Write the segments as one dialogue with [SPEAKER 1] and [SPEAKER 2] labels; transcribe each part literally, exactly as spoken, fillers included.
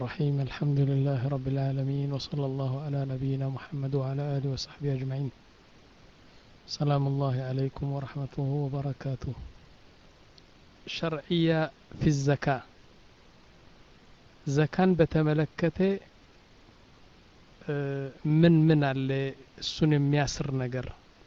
[SPEAKER 1] الرحيم الحمد لله رب العالمين وصلى الله على نبينا محمد وعلى آله وصحبه أجمعين. سلام الله عليكم ورحمته وبركاته. شرعية في الزكاة زكاة بتملكته من من اللي السن مياسر نجر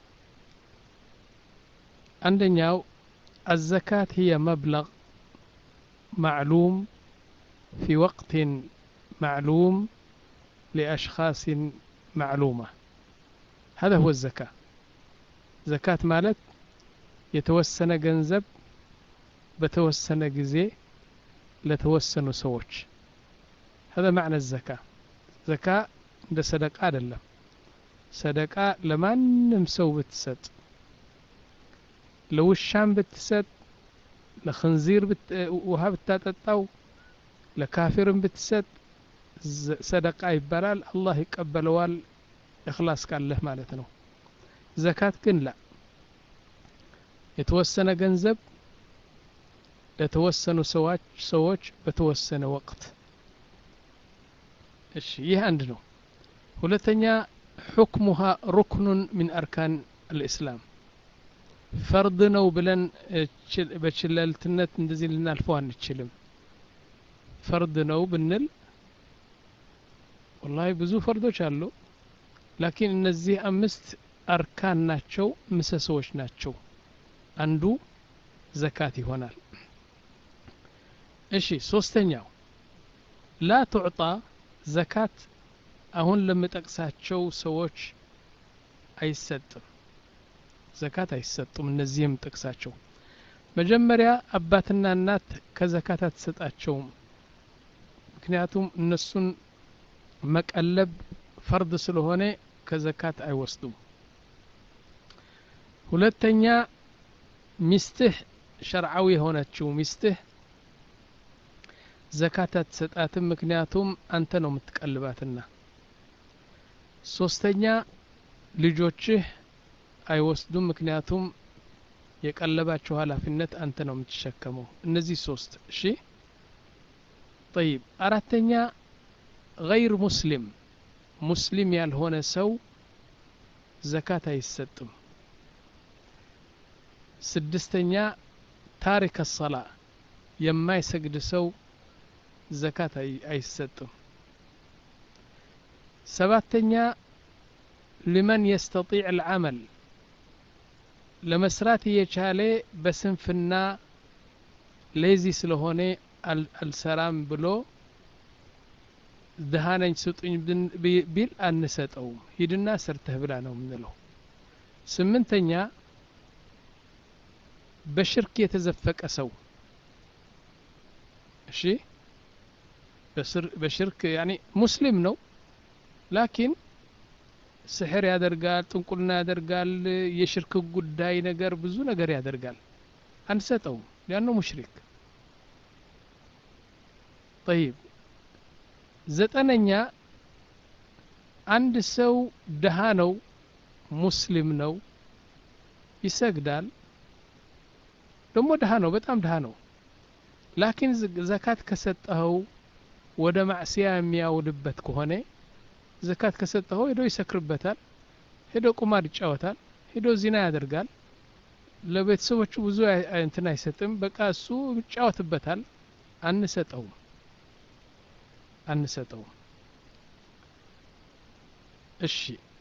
[SPEAKER 1] عندنا الزكاة هي مبلغ معلوم في وقت معلوم لأشخاص معلومة. هذا هو الزكاة. زكاة مالت يتوسن جنزب بتوسن جزي لتوسن سوش. هذا معنى الزكاة. زكاة ده صدقة لله صدقة لمن نمسو بتسد لو الشام بتسد لخنزير بت... وها بتاتتاو لكافر بتسد صدقة يبلال الله يقبلوال إخلاص كالله مالتنا. زكاة كن لا يتوسن جنزب يتوسن سواج سواج بتوسن وقت. እሺ ይህ አንድ ነው። ሁለተኛ حكمها ركن من أركان الإسلام فرض ነው ብለን በችለልትነት እንደዚህ ልናልፈው አንችልም። فرض ነው ብንል والله ብዙ ፈርዶች አሉ ላኪን እነዚህ አምስት አርካን ናቸው ምሰሶዎች ናቸው። አንዱ ዘካት ይሆናል። እሺ ሶስተኛው لا تعطى زكاة አሁን ለምጠቅሳቸው ሰዎች አይሰጥም። ዘካት አይሰጡም። እነዚህም ጠቅሳቸው መጀመሪያ አባትና እናት ከዘካት አትሰጣቸውም። ምክንያቱም እነሱን መቀለብ ፈርድ ስለሆነ ከዘካት አይወስዱም። ሁለተኛ ሚስትህ ሸርዓዊ የሆነችው ሚስትህ ዘካት አትሰጣትም። ምክንያቱም አንተ ነው የምትቀልባትና። ሶስተኛ ልጆችህ አይወስዱም። ምክንያቱም የቀለባቸው ኃላፊነት አንተ ነው የምትሸከመው። እነዚህ ሶስት እሺ طيب አራተኛ غير مسلم ሙስሊም ያልሆነ ሰው ዘካት አይሰጥም። ስድስተኛ ታሪክ الصلاة የማይሰግድ ሰው ዘካት አይሰጥም። ሰባተኛ لمن يستطيع العمل ለመስራት የቻለ በስንፍና ሌዚ ስለሆነ አልሰራም ብሎ ደሃነኝ ስጡኝ ቢል አንሰጠውም። ሂድና ሰርተህ ብላ ነው የምንለው። ስምንተኛ በሽርክ የተዘፈቀ ሰው እሺ በሽርክ يعني ሙስሊም ነው ላኪን ስሕር ያደርጋል፣ ጥንቁልና ያደርጋል፣ የሽርክ ጉዳይ ነገር ብዙ ነገር ያደርጋል። አንሰጠውም لانه ሙሽሪክ። طيب ዘጠነኛ አንድ ሰው ደሃ ነው ሙስሊም ነው ይሰግዳል ደግሞ ደሃ ነው በጣም ደሃ ነው ላኪን ዘካት ከሰጠው ወደ ማዕሲያ የሚያውልበት ከሆነ ዘካት ከሰጠው ሄዶ ይሰክርበታል፣ ሄዶ ቁማር ይጫወታል፣ ሄዶ ዚና ያደርጋል። ለቤተሰቦቹ ብዙ እንትን አይሰጥም። በቃ እሱ ይጫወትበታል። አንሰጠው አንሰጠው እሺ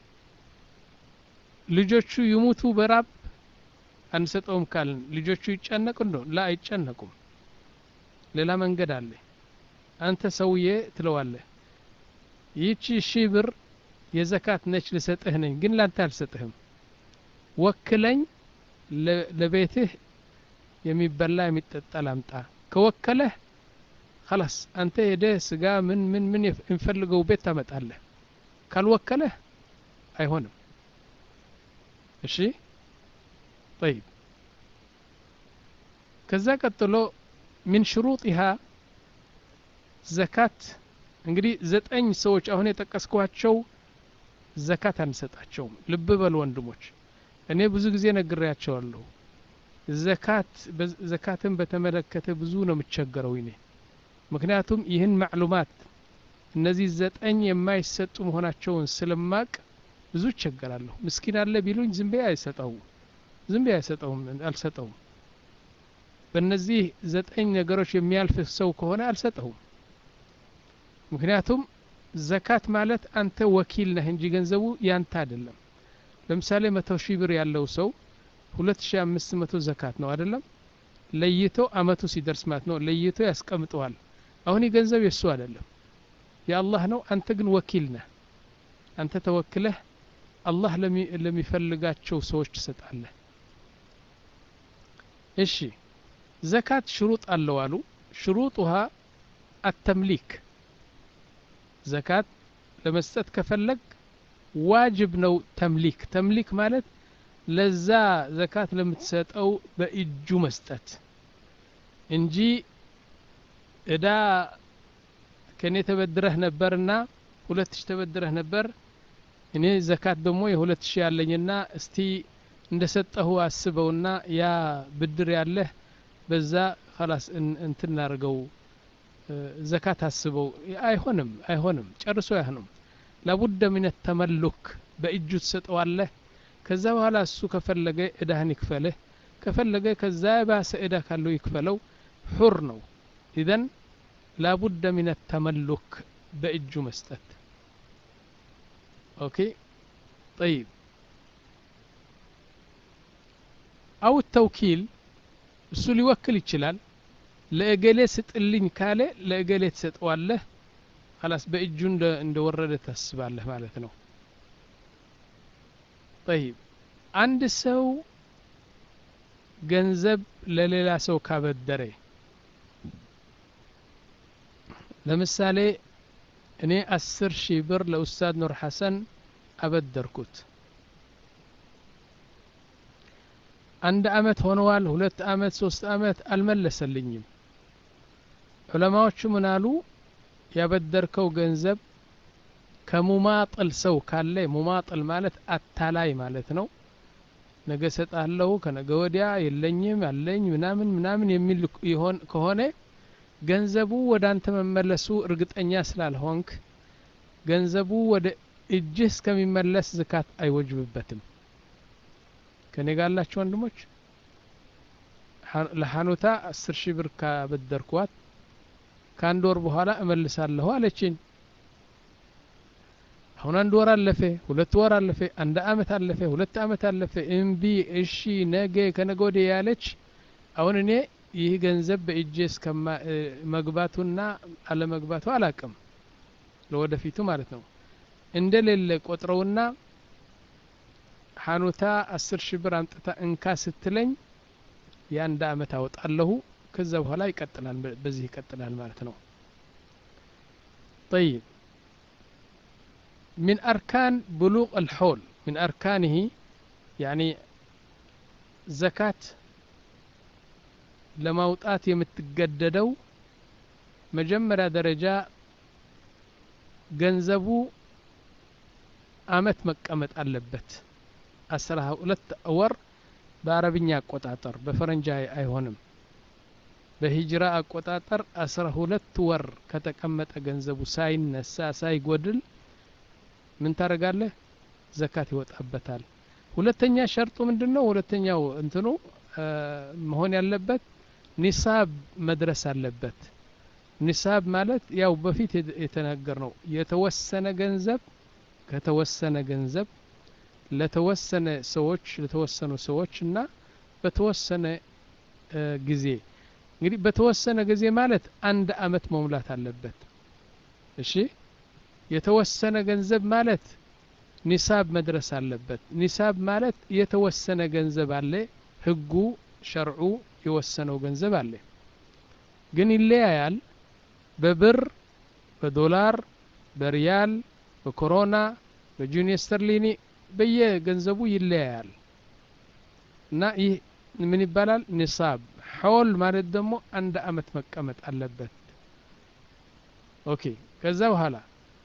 [SPEAKER 1] ልጆቹ ይሙቱ በራብ አንሰጠውም ካልን ልጆቹ ይጨነቁ እንደው ላ አይጨነቁም። ሌላ መንገድ አለ። አንተ ሰውዬ ትለዋለህ ይቺ ሺህ ብር የዘካት ነች ልሰጥህ ነኝ ግን ላንተ አልሰጥህም ወክለኝ ለቤትህ የሚበላ የሚጠጣ ላምጣ። ከወከለህ خلاص አንተ ሄደህ ስጋ ምን ምን ምን እንፈልገው ቤት ታመጣለህ። ካልወከለህ አይሆንም። እሺ طيب ከዛ ቀጥሎ من شروطها ዘካት እንግዲህ ዘጠኝ ሰዎች አሁን የጠቀስኳቸው ዘካት አንሰጣቸውም። ልብ በሉ ወንድሞች እኔ ብዙ ጊዜ ነግሬያቸዋለሁ። ዘካት ዘካትን በተመለከተ ብዙ ነው የምቸገረው እኔ ምክንያቱም ይህን ማዕሉማት እነዚህ ዘጠኝ የማይሰጡ መሆናቸውን ስለማቅ ብዙ ቸገራለሁ። ምስኪን አለ ቢሉኝ ዝም ብዬ አይሰጠው ዝም ብዬ አይሰጠውም አልሰጠውም። በእነዚህ ዘጠኝ ነገሮች የሚያልፍ ሰው ከሆነ አልሰጠውም። ምክንያቱም ዘካት ማለት አንተ ወኪል ነህ እንጂ ገንዘቡ ያንተ አይደለም። ለምሳሌ መቶ ሺህ ብር ያለው ሰው ሁለት ሺህ አምስት መቶ ዘካት ነው አይደለም? ለይቶ አመቱ ሲደርስ ማለት ነው ለይቶ ያስቀምጠዋል። አሁን ገንዘብ የሱ አይደለም የአላህ ነው። አንተ ግን ወኪል ነህ። አንተ ተወክለህ አላህ ለሚፈልጋቸው ሰዎች ትሰጣለህ። እሺ ዘካት ሽሩጥ አለው አሉ። ሽሩጡሃ አተምሊክ ዘካት ለመስጠት ከፈለግ ዋጅብ ነው ተምሊክ። ተምሊክ ማለት ለዛ ዘካት ለምትሰጠው በእጁ መስጠት እንጂ እዳ ከኔ ተበድረህ ነበርና ሁለት ሺህ ተበድረህ ነበር እኔ ዘካት ደግሞ የሁለት ሺህ ያለኝና እስቲ እንደሰጠሁ አስበውና ያ ብድር ያለህ በዛ خلاص እንትን እናርገው ዘካት አስበው አይሆንም አይሆንም ጨርሶ አይሆንም። لابد من التملك በእጁ ትሰጠዋለህ። ከዛ በኋላ እሱ ከፈለገ እዳህን ይክፈልህ ከፈለገ ከዛ ባሰ እዳ ካለው ይክፈለው حر ነው። اذا لابد من التملك በእጁ መስጠት። اوكي طيب او التوكيل እሱ ሊወክል ይችላል። ለእገሌ ስጥልኝ ካለ ለእገሌ ትሰጠዋለህ خلاص በእጁ እንደወረደ ታስባለህ ማለት ነው። طيب አንድ ሰው ገንዘብ ለሌላ ሰው ካበደረ ለምሳሌ እኔ አስር ሺህ ብር ለኡስታዝ ኑር ሐሰን አበደርኩት። አንድ አመት ሆነዋል፣ ሁለት አመት ሶስት አመት አልመለሰልኝም። ዑለማዎቹ ምን አሉ? ያበደርከው ገንዘብ ከሙማጥል ሰው ካለ ሙማጥል ማለት አታላይ ማለት ነው። ነገ ሰጣለሁ ከነገ ወዲያ የለኝም አለኝ ምናምን ምናምን የሚል ይሆን ከሆነ ገንዘቡ ወደ አንተ መመለሱ እርግጠኛ ስላልሆንክ ገንዘቡ ወደ እጅህ እስከሚመለስ ዘካት አይወጅብበትም። ከኔ ጋር ያላችሁ ወንድሞች ለሐኑታ አስር ሺህ ብር ካበደርኳት ከአንድ ወር በኋላ እመልሳለሁ አለችኝ። አሁን አንድ ወር አለፈ፣ ሁለት ወር አለፈ፣ አንድ አመት አለፈ፣ ሁለት አመት አለፈ። እምቢ እሺ ነገ ከነገ ወዲያ ያለች አሁን እኔ ይህ ገንዘብ በእጄ እስከማ መግባቱና አለመግባቱ አላቅም ለወደፊቱ ማለት ነው። እንደሌለ ቆጥረውና ሐኑታ አስር ሺህ ብር አምጥታ እንካ ስትለኝ የአንድ አመት አወጣለሁ። ከዛ በኋላ ይቀጥላል በዚህ ይቀጥላል ማለት ነው። طيب من أركان بلوغ الحول من أركانه يعني زكاة ለማውጣት የምትገደደው መጀመሪያ ደረጃ ገንዘቡ አመት መቀመጥ አለበት። አስራ ሁለት ወር በአረብኛ አቆጣጠር በፈረንጅ አይሆንም። በሂጅራ አቆጣጠር አስራ ሁለት ወር ከተቀመጠ ገንዘቡ ሳይነሳ ሳይጎድል ምን ታረጋለህ? ዘካት ይወጣበታል። ሁለተኛ ሸርጡ ምንድነው? ሁለተኛው እንትኑ መሆን ያለበት ኒሳብ መድረስ አለበት። ኒሳብ ማለት ያው በፊት የተናገርነው የተወሰነ ገንዘብ ከተወሰነ ገንዘብ ለተወሰነ ሰዎች ለተወሰኑ ሰዎች እና በተወሰነ ጊዜ እንግዲህ በተወሰነ ጊዜ ማለት አንድ አመት መሙላት አለበት። እሺ የተወሰነ ገንዘብ ማለት ኒሳብ መድረስ አለበት። ኒሳብ ማለት የተወሰነ ገንዘብ አለ ህጉ ሸርዑ የወሰነው ገንዘብ አለ። ግን ይለያያል። በብር በዶላር በሪያል በኮሮና በጁኒ ስተርሊኒ በየገንዘቡ ይለያያል። እና ይህ ምን ይባላል? ኒሳብ። ሐውል ማለት ደግሞ አንድ አመት መቀመጥ አለበት። ኦኬ ከዛ በኋላ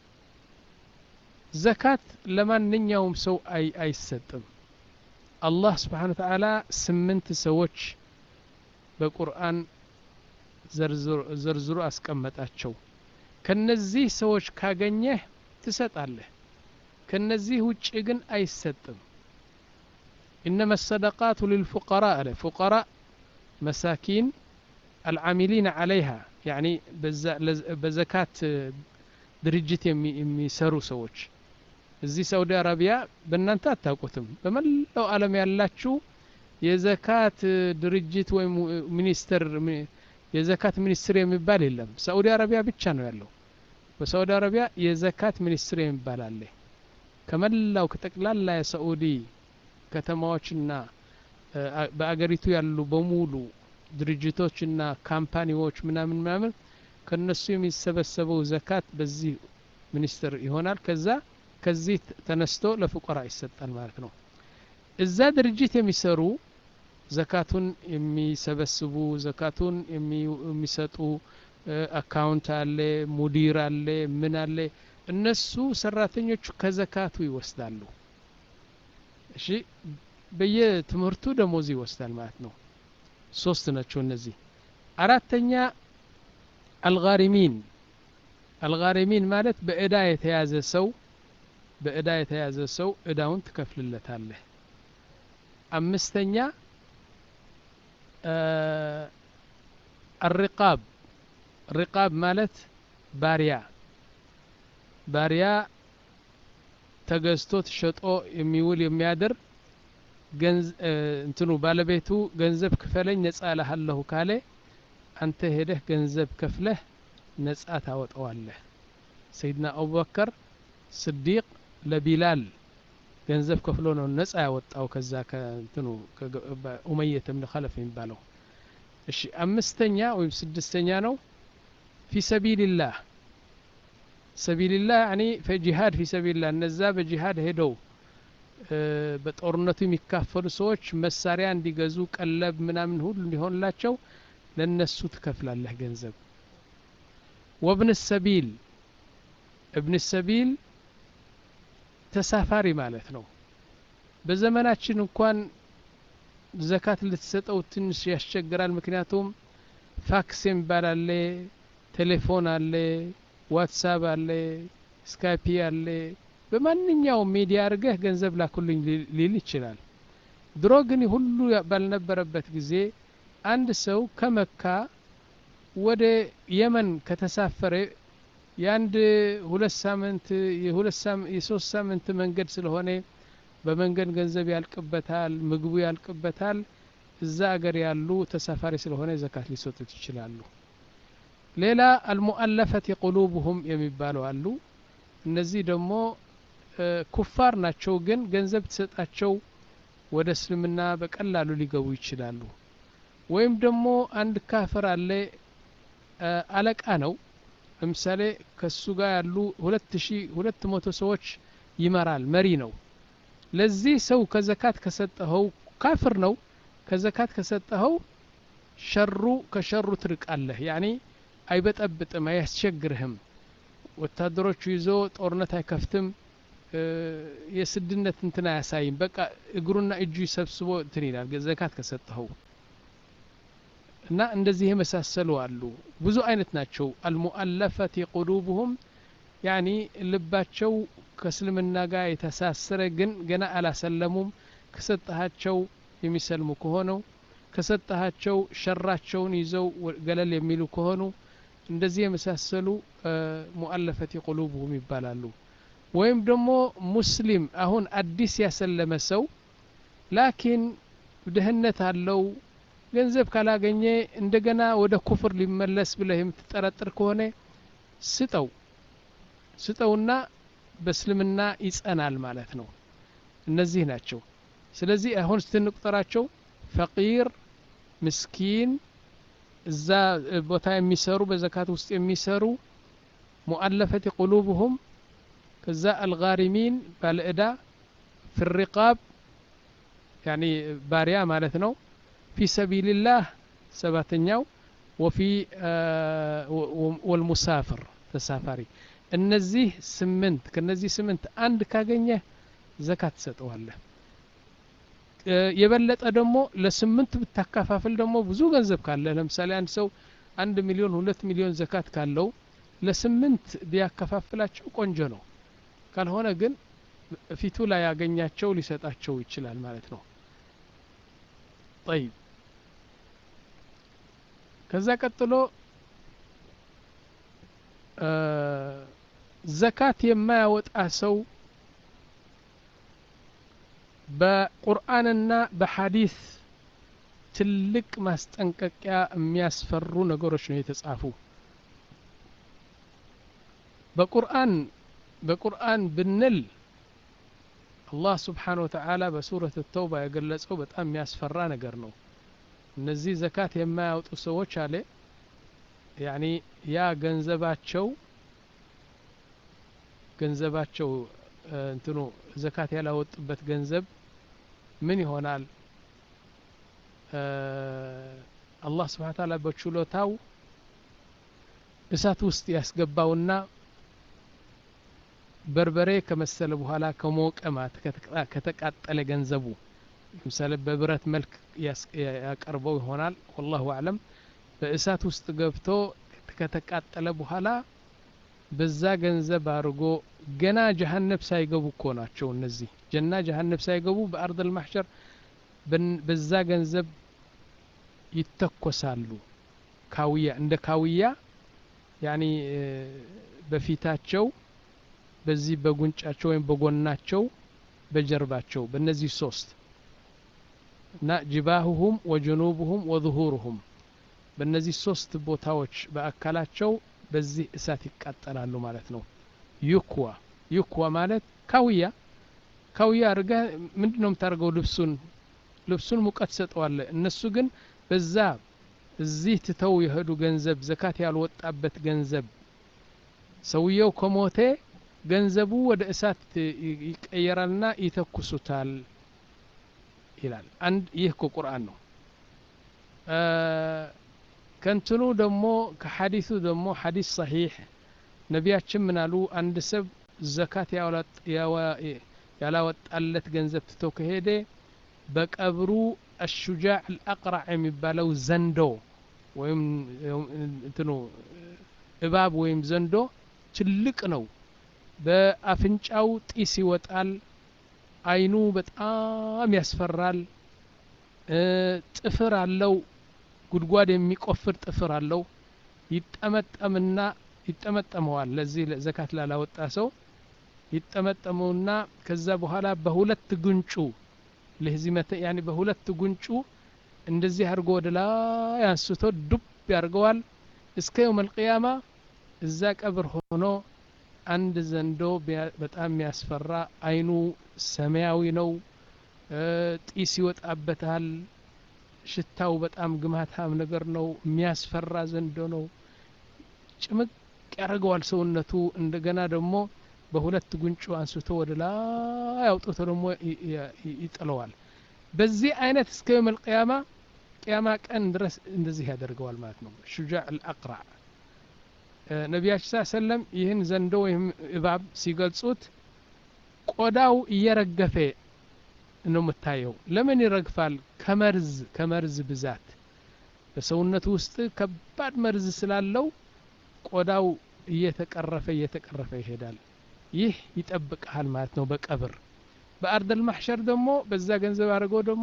[SPEAKER 1] ዘካት ለማንኛውም ሰው አይ አይሰጥም። አላህ Subhanahu Wa Ta'ala ስምንት ሰዎች በቁርአን ዘርዝሮ ዘርዝሮ አስቀመጣቸው። ከነዚህ ሰዎች ካገኘህ ትሰጣለህ ከነዚህ ውጭ ግን አይሰጥም إنما الصدقات للفقراء فقراء مساكين العاملين عليها يعني بزكاة درجة የሚሰሩ ሰዎች እዚህ ሳውዲ አረቢያ በእናንተ አታውቁትም በመላው ዓለም ያላችሁ የዘካት ድርጅት ወይ ሚኒስተር የዘካት ሚኒስትር የሚባል የለም ሳውዲ አረቢያ ብቻ ነው ያለው በሳውዲ አረቢያ የዘካት ሚኒስትር የሚባል አለ ከመላው ከጠቅላላ የሳውዲ ከተማዎችና በአገሪቱ ያሉ በሙሉ ድርጅቶችና ካምፓኒዎች ምናምን ምናምን ከነሱ የሚሰበሰበው ዘካት በዚህ ሚኒስትር ይሆናል ከዛ ከዚህ ተነስቶ ለፍقራ ይሰጣል ማለት ነው እዛ ድርጅት የሚሰሩ ዘካቱን የሚሰበስቡ ዘካቱን የሚሰጡ አካውንት አለ ሙዲር አለ ምን አለ እነሱ ሰራተኞቹ ከዘካቱ ይወስዳሉ እሺ በየትምህርቱ ደሞዝ ይወስዳል ማለት ነው ሶስት ናቸው እነዚህ አራተኛ አልጋሪሚን አልጋሪሚን ማለት በእዳ የተያዘ ሰው በእዳ የተያዘ ሰው እዳውን ትከፍልለታለህ አምስተኛ الرقاب الرقاب ማለት ባሪያ ባሪያ ተገዝቶ ተሸጦ የሚውል የሚያድር ገንዝ እንትኑ ባለቤቱ ገንዘብ ክፈለኝ ነፃ ለሃለሁ ካለ አንተ ሄደህ ገንዘብ ከፍለህ ነፃ ታወጣዋለህ ሰይድና አቡበከር ስዲቅ ለቢላል ገንዘብ ከፍሎ ነው ነፃ ያወጣው ከዛ ከእንትኑ ኡመይህ ኢብኑ ኸለፍ የሚባለው እሺ አምስተኛ ወይም ስድስተኛ ነው في سبيل الله سبيل الله يعني في جهاد في سبيل الله እነዛ በጂሃድ ሄደው በጦርነቱ የሚካፈሉ ሰዎች መሳሪያ እንዲገዙ ቀለብ ምናምን ሁሉ እንዲሆንላቸው ለነሱ ትከፍላለህ ገንዘብ وابن السبيل ابن السبيل ተሳፋሪ ማለት ነው በዘመናችን እንኳን ዘካት ልትሰጠው ትንሽ ያስቸግራል ምክንያቱም ፋክስ ይባላል ቴሌፎን አለ ዋትስአፕ አለ ስካይፕ አለ በማንኛውም ሚዲያ አርገህ ገንዘብ ላኩልኝ ሊል ይችላል ድሮ ግን ሁሉ ባልነበረበት ጊዜ አንድ ሰው ከመካ ወደ የመን ከተሳፈረ ያንድ ሁለት ሳምንት የሁለት ሳምንት የሶስት ሳምንት መንገድ ስለሆነ በመንገድ ገንዘብ ያልቅበታል ምግቡ ያልቅበታል እዛ አገር ያሉ ተሳፋሪ ስለሆነ ዘካት ሊሰጡት ይችላሉ ሌላ المؤلفة قلوبهم የሚባሉ አሉ እነዚህ ደግሞ ኩፋር ናቸው ግን ገንዘብ ተሰጣቸው ወደ እስልምና በቀላሉ ሊገቡ ይችላሉ ወይም ደግሞ አንድ ካፍር አለ አለቃ ነው ለምሳሌ ከሱ ጋር ያሉ ሁለት ሺህ ሁለት መቶ ሰዎች ይመራል መሪ ነው ለዚህ ሰው ከዘካት ከሰጠው ካፍር ነው ከዘካት ከሰጠው ሸሩ ከሸሩ ትርቃለህ يعني አይበጠብጥም አያስቸግርህም ወታደሮቹ ይዞ ጦርነት አይከፍትም የስድነት እንትና ያሳይም በቃ እግሩና እጁ ይሰብስቦ እንትን ይላል ዘካት ከሰጠው እና እንደዚህ የመሳሰሉ አሉ ብዙ አይነት ናቸው المؤلفة قلوبهم يعني ልባቸው ከእስልምና ጋር የተሳሰረ ግን ገና አላሰለሙም ከሰጣቸው የሚሰልሙ ከሆነው ከሰጣቸው ሸራቸውን ይዘው ገለል የሚሉ ከሆኑ እንደዚህ የመሳሰሉ مؤلفة قلوبهم ይባላሉ ወይም ደግሞ ሙስሊም አሁን አዲስ ያሰለመ ሰው ላኪን ደህነት አለው ገንዘብ ካላገኘ እንደገና ወደ ኩፍር ሊመለስ ብለህ የምትጠረጥር ከሆነ ስጠው ስጠውና በእስልምና ይጸናል ማለት ነው እነዚህ ናቸው ስለዚህ አሁን ስትንቁጠራቸው ፈቂር ምስኪን እዛ ቦታ የሚሰሩ በዘካት ውስጥ የሚሰሩ مؤلفة قلوبهم ከዛ الغارمين ባለእዳ في الرقاب يعني ባሪያ ማለት ነው في سبيل الله سباتنياو وفي آه والمسافر تسافري እነዚህ ስምንት ከነዚህ ስምንት አንድ ካገኘ ዘካት ሰጠዋለህ የበለጠ ደግሞ ለስምንት ብታካፋፍል ደግሞ ብዙ ገንዘብ ካለ ለምሳሌ አንድ ሰው አንድ ሚሊዮን ሁለት ሚሊዮን ዘካት ካለው ለስምንት ቢያከፋፍላቸው ቆንጆ ነው ካልሆነ ግን ፊቱ ላይ ያገኛቸው ሊሰጣቸው ይችላል ማለት ነው طيب ከዛ ቀጥሎ ዘካት የማያወጣ ሰው በቁርአንና በሐዲስ ትልቅ ማስጠንቀቂያ የሚያስፈሩ ነገሮች ነው የተጻፉ በቁርአን በቁርአን ብንል አላህ Subhanahu Wa Ta'ala በሱረቱ ተውባ የገለጸው በጣም የሚያስፈራ ነገር ነው እነዚህ ዘካት የማያወጡ ሰዎች አለ ያኒ ያ ገንዘባቸው ገንዘባቸው እንትኑ ዘካት ያላወጡበት ገንዘብ ምን ይሆናል አላህ Subhanahu Wa Ta'ala በችሎታው እሳት ውስጥ ያስገባውና በርበሬ ከመሰለ በኋላ ከሞቀማ ከተቃጠለ ገንዘቡ ለምሳሌ በብረት መልክ ያቀርበው ይሆናል والله اعلم በእሳት ውስጥ ገብቶ ከተቃጠለ በኋላ በዛ ገንዘብ አርጎ ገና ጀሃነም ሳይገቡ እኮ ናቸው እነዚህ ጀና ጀሃነም ሳይገቡ በአርድ المحشر በዛ ገንዘብ ይተኮሳሉ ካውያ እንደ ካውያ ያኒ በፊታቸው በዚህ በጉንጫቸው ወይም በጎናቸው በጀርባቸው በእነዚህ ሶስት እና ጅባሁሁም ወጀኑቡሁም ወظهورهم በእነዚህ ሶስት ቦታዎች በአካላቸው በዚህ እሳት ይቃጠላሉ ማለት ነው ይኩዋ ይኩዋ ማለት ካውያ ካውያ አርጋ ምንድነው የምታርገው ልብሱን ልብሱን ሙቀት ሰጠዋለ እነሱ ግን በዛ እዚህ ትተው የሄዱ ገንዘብ ዘካት ያልወጣበት ገንዘብ ሰውየው ከሞተ ገንዘቡ ወደ እሳት ይቀየራልና ይተኩሱታል ይላል አንድ ይህ ቁርአን ነው ከንትኑ ደሞ ከሐዲሱ ደሞ ሐዲስ صحيح ነቢያችን ምናሉ አንድ ሰብ ዘካት ያላወጣለት ገንዘብ ትቶ ከሄደ በቀብሩ الشجاع الأقرع የሚባለው ዘንዶ ወይም እንትኑ እባብ ወይም ዘንዶ ትልቅ ነው በአፍንጫው ጢስ ይወጣል አይኑ በጣም ያስፈራል ጥፍር አለው ጉድጓድ የሚቆፍር ጥፍር አለው ይጠመጠምና ይጠመጠመዋል ለዚህ ዘካት ላላወጣ ሰው ይጠመጠመውና ከዛ በኋላ በሁለት ጉንጩ ለህዚመተ ያኒ በሁለት ጉንጩ እንደዚህ አርጎ ወደላ ያንስቶ ዱብ ያርገዋል እስከ يوم القيامه እዛ ቀብር ሆኖ አንድ ዘንዶ በጣም ያስፈራ አይኑ ሰማያዊ ነው ጢስ ይወጣበታል ሽታው በጣም ግማታም ነገር ነው የሚያስፈራ ዘንዶ ነው ጭምቅ ያረጋዋል ሰውነቱ እንደገና ደግሞ በሁለት ጉንጩ አንስቶ ወደላ ያውጥቶ ደግሞ ይጥለዋል በዚህ አይነት እስከ يوم القيامه ቂያማ ቀን ድረስ እንደዚህ ያደርገዋል ማለት ነው ሹጃዕ الأقرع ነቢያችን ሰለም ይህን ዘንዶ ወይም እባብ ሲገልጹት ቆዳው እየረገፈ ነው መታየው ለምን ይረግፋል ከመርዝ ከመርዝ ብዛት በሰውነቱ ውስጥ ከባድ መርዝ ስላለው ቆዳው እየተቀረፈ እየተቀረፈ ይሄዳል ይህ ይጠብቃል ማለት ነው በቀብር በአርድ المحشر ደግሞ በዛ ገንዘብ አድርገው ደግሞ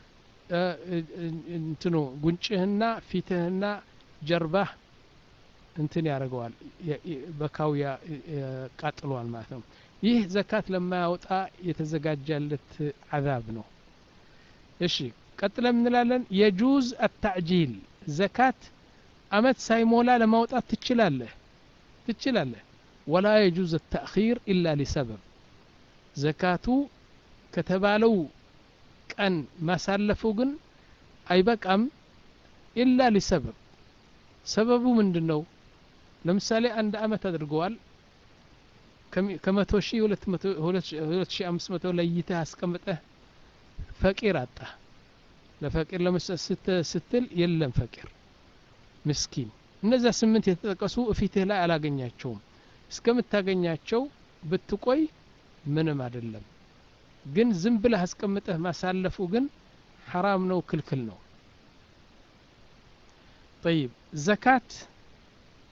[SPEAKER 1] እንትኑ ጉንጭህና ፊትህና ጀርባህ እንትን ያረጋዋል በካውያ ቃጥሏል ማለት ነው ይህ ዘካት ለማያወጣ የተዘጋጀለት عذاب ነው እሺ ቀጥለን እንላለን የጁዝ التعجيل ዘካት አመት ሳይሞላ ለማውጣት ትችላለህ ትችላለህ ولا يجوز التأخير إلا لسبب ዘካቱ ከተባለው ቀን ማሳለፉ ግን አይበቃም إلا لسبب ሰበቡ ምንድነው ለምሳሌ አንድ አመት አድርገዋል ከመቶ ሺህ ሁለት ሺህ አምስት መቶ ለይተህ አስቀምጠህ ፈቂር አጣ ለፈቂር ለመስጠት ስትል የለም ፈቂር ምስኪን እነዛ ስምንት የተጠቀሱ እፊትህ ላይ አላገኛቸውም እስከምታገኛቸው ብትቆይ ምንም አይደለም ግን ዝም ብለህ አስቀምጠህ ማሳለፉ ግን حرام ነው ክልክል ነው طيب زكاة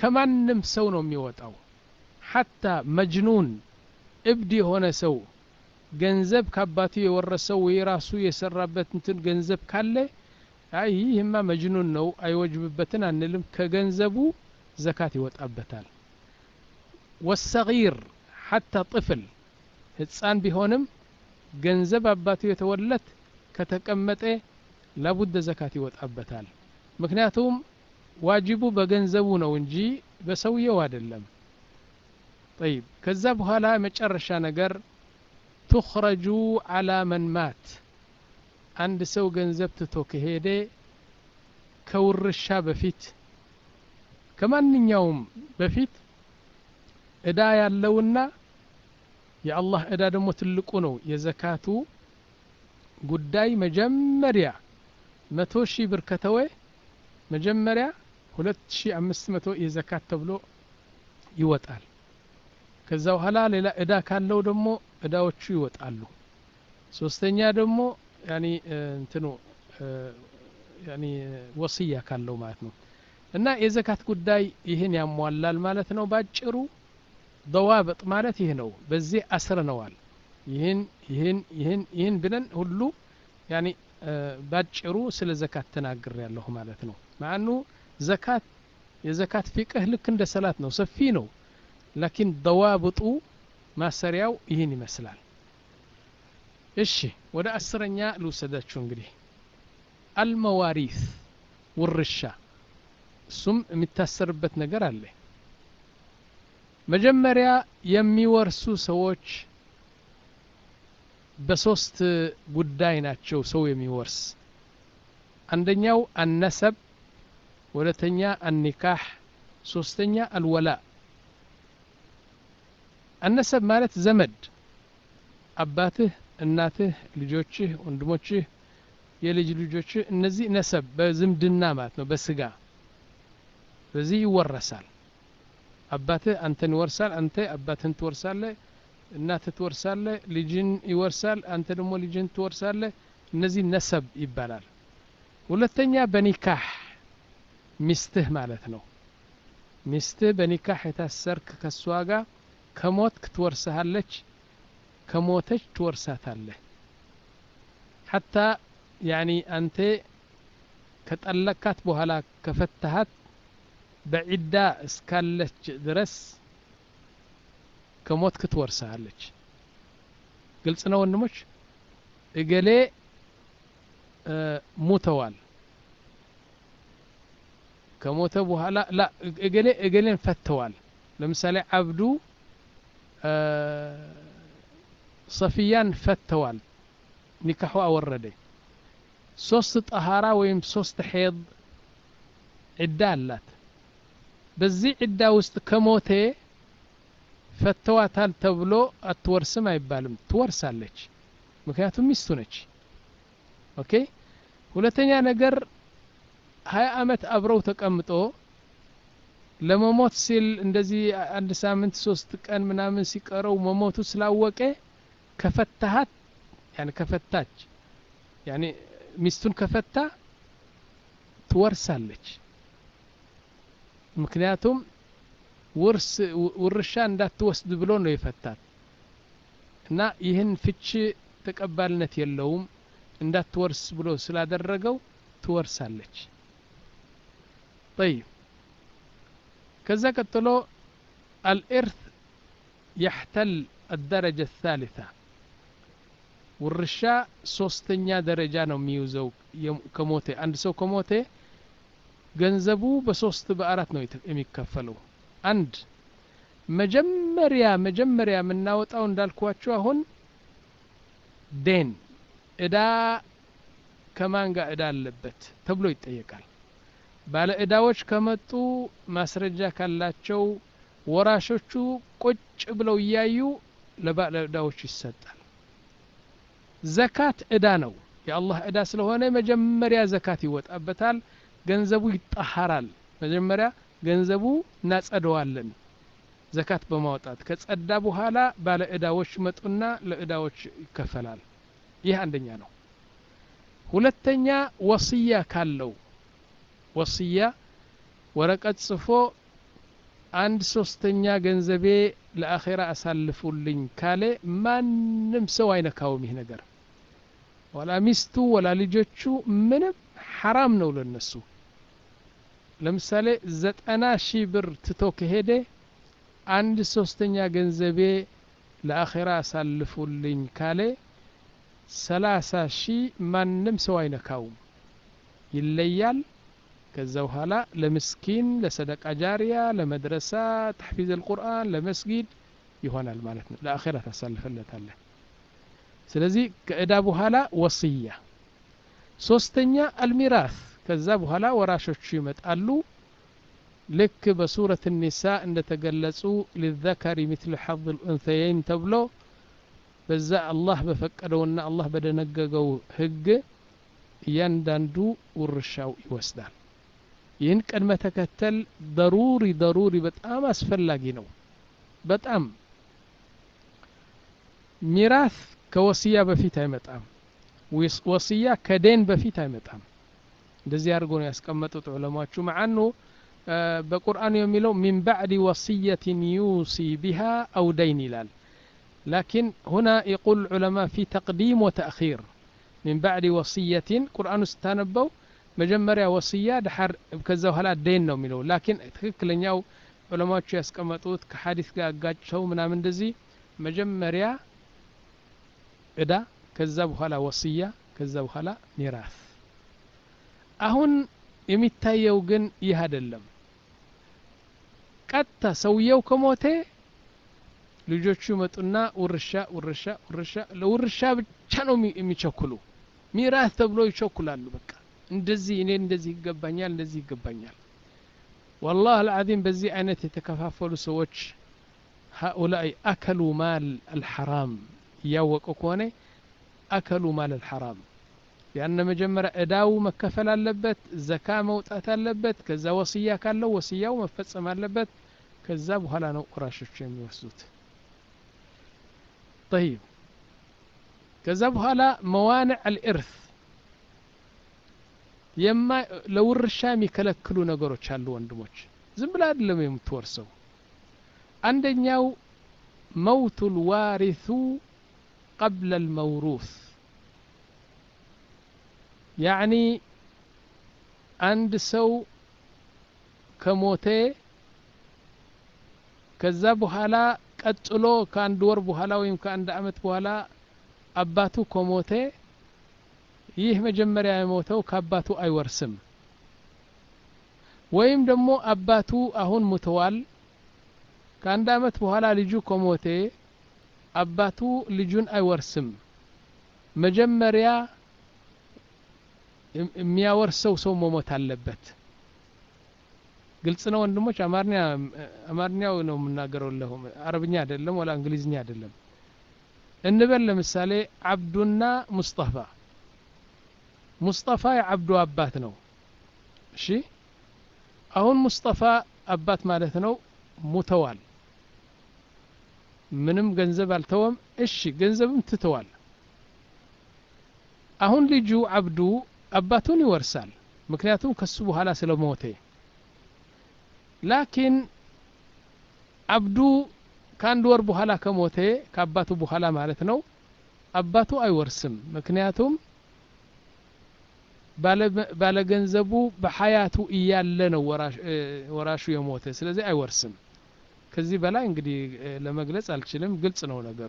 [SPEAKER 1] ከማንም ሰው ነው የሚወጣው ሐታ መጅኑን እብድ የሆነ ሰው ገንዘብ ከአባቱ የወረሰው ወይ ራሱ የሰራበት እንትን ገንዘብ ካለ አይ ይህማ መጅኑን ነው አይወጅብበትን አንልም ከገንዘቡ ዘካት ይወጣበታል والصغير حتى طفل ህፃን ቢሆንም ገንዘብ አባቱ የተወለት ከተቀመጠ ለቡደ ዘካት ይወጣበታል ምክንያቱም ዋጅቡ በገንዘቡ ነው እንጂ በሰውየው አይደለም طيب ከዛ በኋላ መጨረሻ ነገር تخرج على من مات አንድ ሰው ገንዘብ ትቶ ከሄደ ከውርሻ በፊት ከማንኛውም በፊት እዳ ያለውና የአላህ እዳ ደግሞ ትልቁ ነው የዘካቱ ጉዳይ መጀመሪያ መቶ ሺህ ብር ከተወ መጀመሪያ ሁለት ሺህ አምስት መቶ የዘካት ተብሎ ይወጣል ከዛ በኋላ ሌላ እዳ ካለው ደግሞ እዳዎቹ ይወጣሉ ሶስተኛ ደግሞ ያኒ እንትኑ ያኒ ወሲያ ካለው ማለት ነው እና የዘካት ጉዳይ ይሄን ያሟላል ማለት ነው ባጭሩ ضوابط ማለት ይሄ ነው በዚህ አስረነዋል ይሄን ይሄን ይሄን ይሄን ብለን ሁሉ ያኒ ባጭሩ ስለ ዘካት ተናግር ያለው ማለት ነው ማኑ ዘካት የዘካት ፍቅህ ልክ እንደ ሰላት ነው ሰፊ ነው لكن ضوابط ማሰሪያው ይሄን ይመስላል እሺ ወደ አስረኛ ልውሰዳችሁ እንግዲህ المواريث ውርሻ ሱም የሚታሰርበት ነገር አለ መጀመሪያ የሚወርሱ ሰዎች በሶስት ጉዳይ ናቸው ሰው የሚወርስ አንደኛው النسب ሁለተኛ النكاح ሶስተኛ الولاء النسب ማለት ዘመድ አባትህ እናትህ ልጆችህ ወንድሞችህ የልጅ ልጆችህ እነዚህ ነሰብ በዝምድና ማለት ነው በስጋ በዚህ ይወረሳል አባትህ አንተን ይወርሳል አንተ አባትህን ትወርሳለህ እናትህ ትወርሳለህ ልጅን ይወርሳል አንተ ደግሞ ልጅን ትወርሳለህ እነዚህ ነሰብ ይባላል ሁለተኛ በኒካህ ሚስትህ ማለት ነው ሚስትህ በኒካህ የታሰርክ ከሷ ጋር ከሞትክ ትወርሳለች ከሞተች ትወርሳታለህ حتى يعني አንተ ከጠለቃት በኋላ ከፈተሃት በዒዳ እስካለች ድረስ ከሞትክ ትወርሳለች ግልጽ ነው ወንድሞች እገሌ ሞተዋል ከሞተ በኋላ ላ እገሌ እገሌን ፈተዋል ለምሳሌ አብዱ صفيان ፈተዋል ኒካሁ አወረደ ሶስት ጠሃራ ወይም ሶስት ሄድ ዒዳ አላት በዚህ ዒዳ ውስጥ ከሞተ ፈተዋታል ተብሎ አትወርስም አይባልም ትወርሳለች ምክንያቱም ሚስቱ ነች ኦኬ ሁለተኛ ነገር ሀያ አመት አብረው ተቀምጦ ለመሞት ሲል እንደዚህ አንድ ሳምንት ሶስት ቀን ምናምን ሲቀረው መሞቱ ስላወቀ ከፈታሃት يعني ከፈታች يعني ሚስቱን ከፈታ ትወርሳለች ምክንያቱም ውርስ ውርሻ እንዳትወስድ ብሎ ነው የፈታት እና ይህን ፍቺ ተቀባልነት የለውም እንዳትወርስ ብሎ ስላደረገው ትወርሳለች طيب كذا قتلو الإرث يحتل الدرجة الثالثة والرشا ሶስተኛ ደረጃ ነው የሚይዘው ከሞቴ አንድ ሰው ከሞቴ ገንዘቡ በሶስት በአራት ነው የሚከፈለው አንድ መጀመሪያ መጀመሪያ የምናወጣው እንዳልኳችሁ አሁን ደን እዳ ከማን ጋር እዳ አለበት ተብሎ ይጠየቃል ባለ እዳዎች ከመጡ ማስረጃ ካላቸው ወራሾቹ ቁጭ ብለው ያዩ ለባለ እዳዎች ይሰጣል ዘካት እዳ ነው የአላህ እዳ ስለሆነ መጀመሪያ ዘካት ይወጣበታል ገንዘቡ ይጣሐራል መጀመሪያ ገንዘቡ እናጸደዋለን ዘካት በማውጣት ከጸዳ በኋላ ባለ እዳዎች መጡና ለእዳዎች ይከፈላል ይህ አንደኛ ነው ሁለተኛ ወሲያ ካለው ወሲያ ወረቀት ጽፎ አንድ ሶስተኛ ገንዘቤ ለአኺራ አሳልፉልኝ ካለ ማንም ሰው አይነካውም ይህ ነገር ወላ ሚስቱ ወላ ልጆቹ ምንም ሐራም ነው ለነሱ ለምሳሌ ዘጠና ሺህ ብር ትቶ ከሄደ አንድ ሶስተኛ ገንዘቤ ለአኺራ አሳልፉልኝ ካለ ሰላሳ ሺህ ማንም ሰው አይነካውም ይለያል ከዛ በኋላ ለምስኪን ለሰደቃ ጃሪያ ለመድረሳ ተሕፊዝ القرآن ለመስጊድ ይሆናል ማለት ነው ለአኺራ ታሳልፈለታለህ ስለዚህ ከእዳ በኋላ ወሲያ ሶስተኛ አልሚራስ ከዛ በኋላ ወራሾቹ ይመጣሉ ልክ በሱረት النساء እንደተገለጹ للذكر مثل حظ الأنثيين ተብሎ በዛ አላህ በፈቀደውና አላህ በደነገገው ህግ እያንዳንዱ ውርሻው ይወስዳል ይህን ቀድመ ተከተል ضروري ضروري በጣም አስፈላጊ ነው በጣም ሚራስ ከወሲያ በፊት አይመጣም ወሲያ ከደን በፊት አይመጣም እንደዚህ አድርጎ ነው ያስቀመጡት ዑለማዎቹ ማዓኑ በቁርአን የሚለው من بعد وصية يوصي بها أو دين ይላል لكن هنا يقول العلماء في تقديم وتأخير من بعد وصية قرآن استنبوا مجمريا وصية دحر كذا وهلا دين ነው የሚለው لكن ትክክለኛው ዑለማዎቹ ያስቀመጡት ከሐዲስ ጋር አጋጭተው ምናምን እንደዚህ መጀመሪያ እዳ ከዛ በኋላ ወሲያ ከዛ በኋላ ሚራስ አሁን የሚታየው ግን ይህ አይደለም ቀጥታ ሰውየው ከሞተ ልጆቹ መጡና ውርሻ ውርሻ ውርሻ ለውርሻ ብቻ ነው የሚቸኩሉ ሚራስ ተብሎ ይቸኩላሉ በቃ እንደዚህ እኔ እንደዚህ ይገባኛል እንደዚህ ይገባኛል والله العظيم በዚህ አይነት የተከፋፈሉ ሰዎች هؤلاء اكلوا مال الحرام ያወቁ ከሆነ اكلوا مال الحرام لان መጀመሪያ እዳው መከፈል አለበት ዘካ መውጣት አለበት ከዛ ወሲያ ካለው ወሲያው መፈጸም አለበት ከዛ በኋላ ነው ወራሾች የሚወስዱት طيب كذا بحالا موانع الإرث يما لو الرشام يكلكلو نغروች አሉ ወንድሞች ዝም ብላ አይደለም የምትወርሰው አንደኛው موت الوارث قبل الموروث يعني عند ሰው ከሞተ ከዛ በኋላ ቀጥሎ ከአንድ ወር በኋላ ወይም ከአንድ አመት በኋላ አባቱ ከሞተ ይህ መጀመሪያ የሞተው ከአባቱ አይወርስም ወይም ደግሞ አባቱ አሁን ሞተዋል ከአንድ አመት በኋላ ልጁ ከሞተ አባቱ ልጁን አይወርስም መጀመሪያ የሚያወርሰው ሰው መሞት አለበት ግልጽ ነው ወንድሞች አማርኛ አማርኛው ነው የምናገረው ለሁም አረብኛ አይደለም ወላ እንግሊዝኛ አይደለም እንበል ለምሳሌ አብዱና ሙስጠፋ ሙስጠፋ የአብዱ አባት ነው እሺ አሁን ሙስጠፋ አባት ማለት ነው ሞተዋል ምንም ገንዘብ አልተወም እሺ ገንዘብም ትተዋል አሁን ልጁ አብዱ አባቱን ይወርሳል ምክንያቱም ከሱ በኋላ ስለሞተ لكن አብዱ ካንድ ወር በኋላ ከሞተ ከአባቱ በኋላ ማለት ነው አባቱ አይወርስም ምክንያቱም ባለ ገንዘቡ በሐያቱ እያለ ነው ወራሹ የሞተ ስለዚህ አይወርስም ከዚህ በላይ እንግዲህ ለመግለጽ አልችልም ግልጽ ነው ነገሩ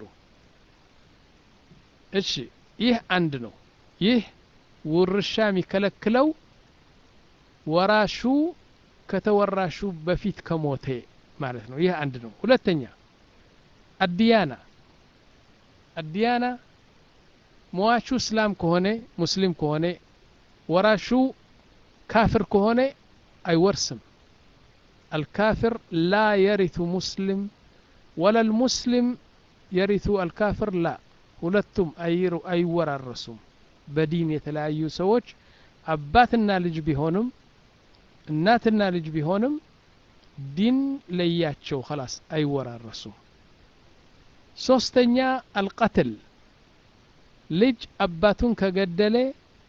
[SPEAKER 1] እሺ ይህ አንድ ነው ይህ ውርሻ የሚከለክለው ወራሹ ከተወራሹ በፊት ከሞተ ማለት ነው ይህ አንድ ነው ሁለተኛ አዲያና አዲያና ሟቹ እስላም ከሆነ ሙስሊም ከሆነ ወራሹ ካፍር ከሆነ አይወርስም الكافر لا يرث مسلم ولا المسلم يرث الكافر لا ሁለቱም አይሩ አይወራረሱም በዲን የተለያዩ ሰዎች አባትና ልጅ ቢሆኑም እናትና ልጅ ቢሆንም ዲን ለያቸው خلاص አይወራረሱም ሶስተኛ القتل ልጅ አባቱን ከገደለ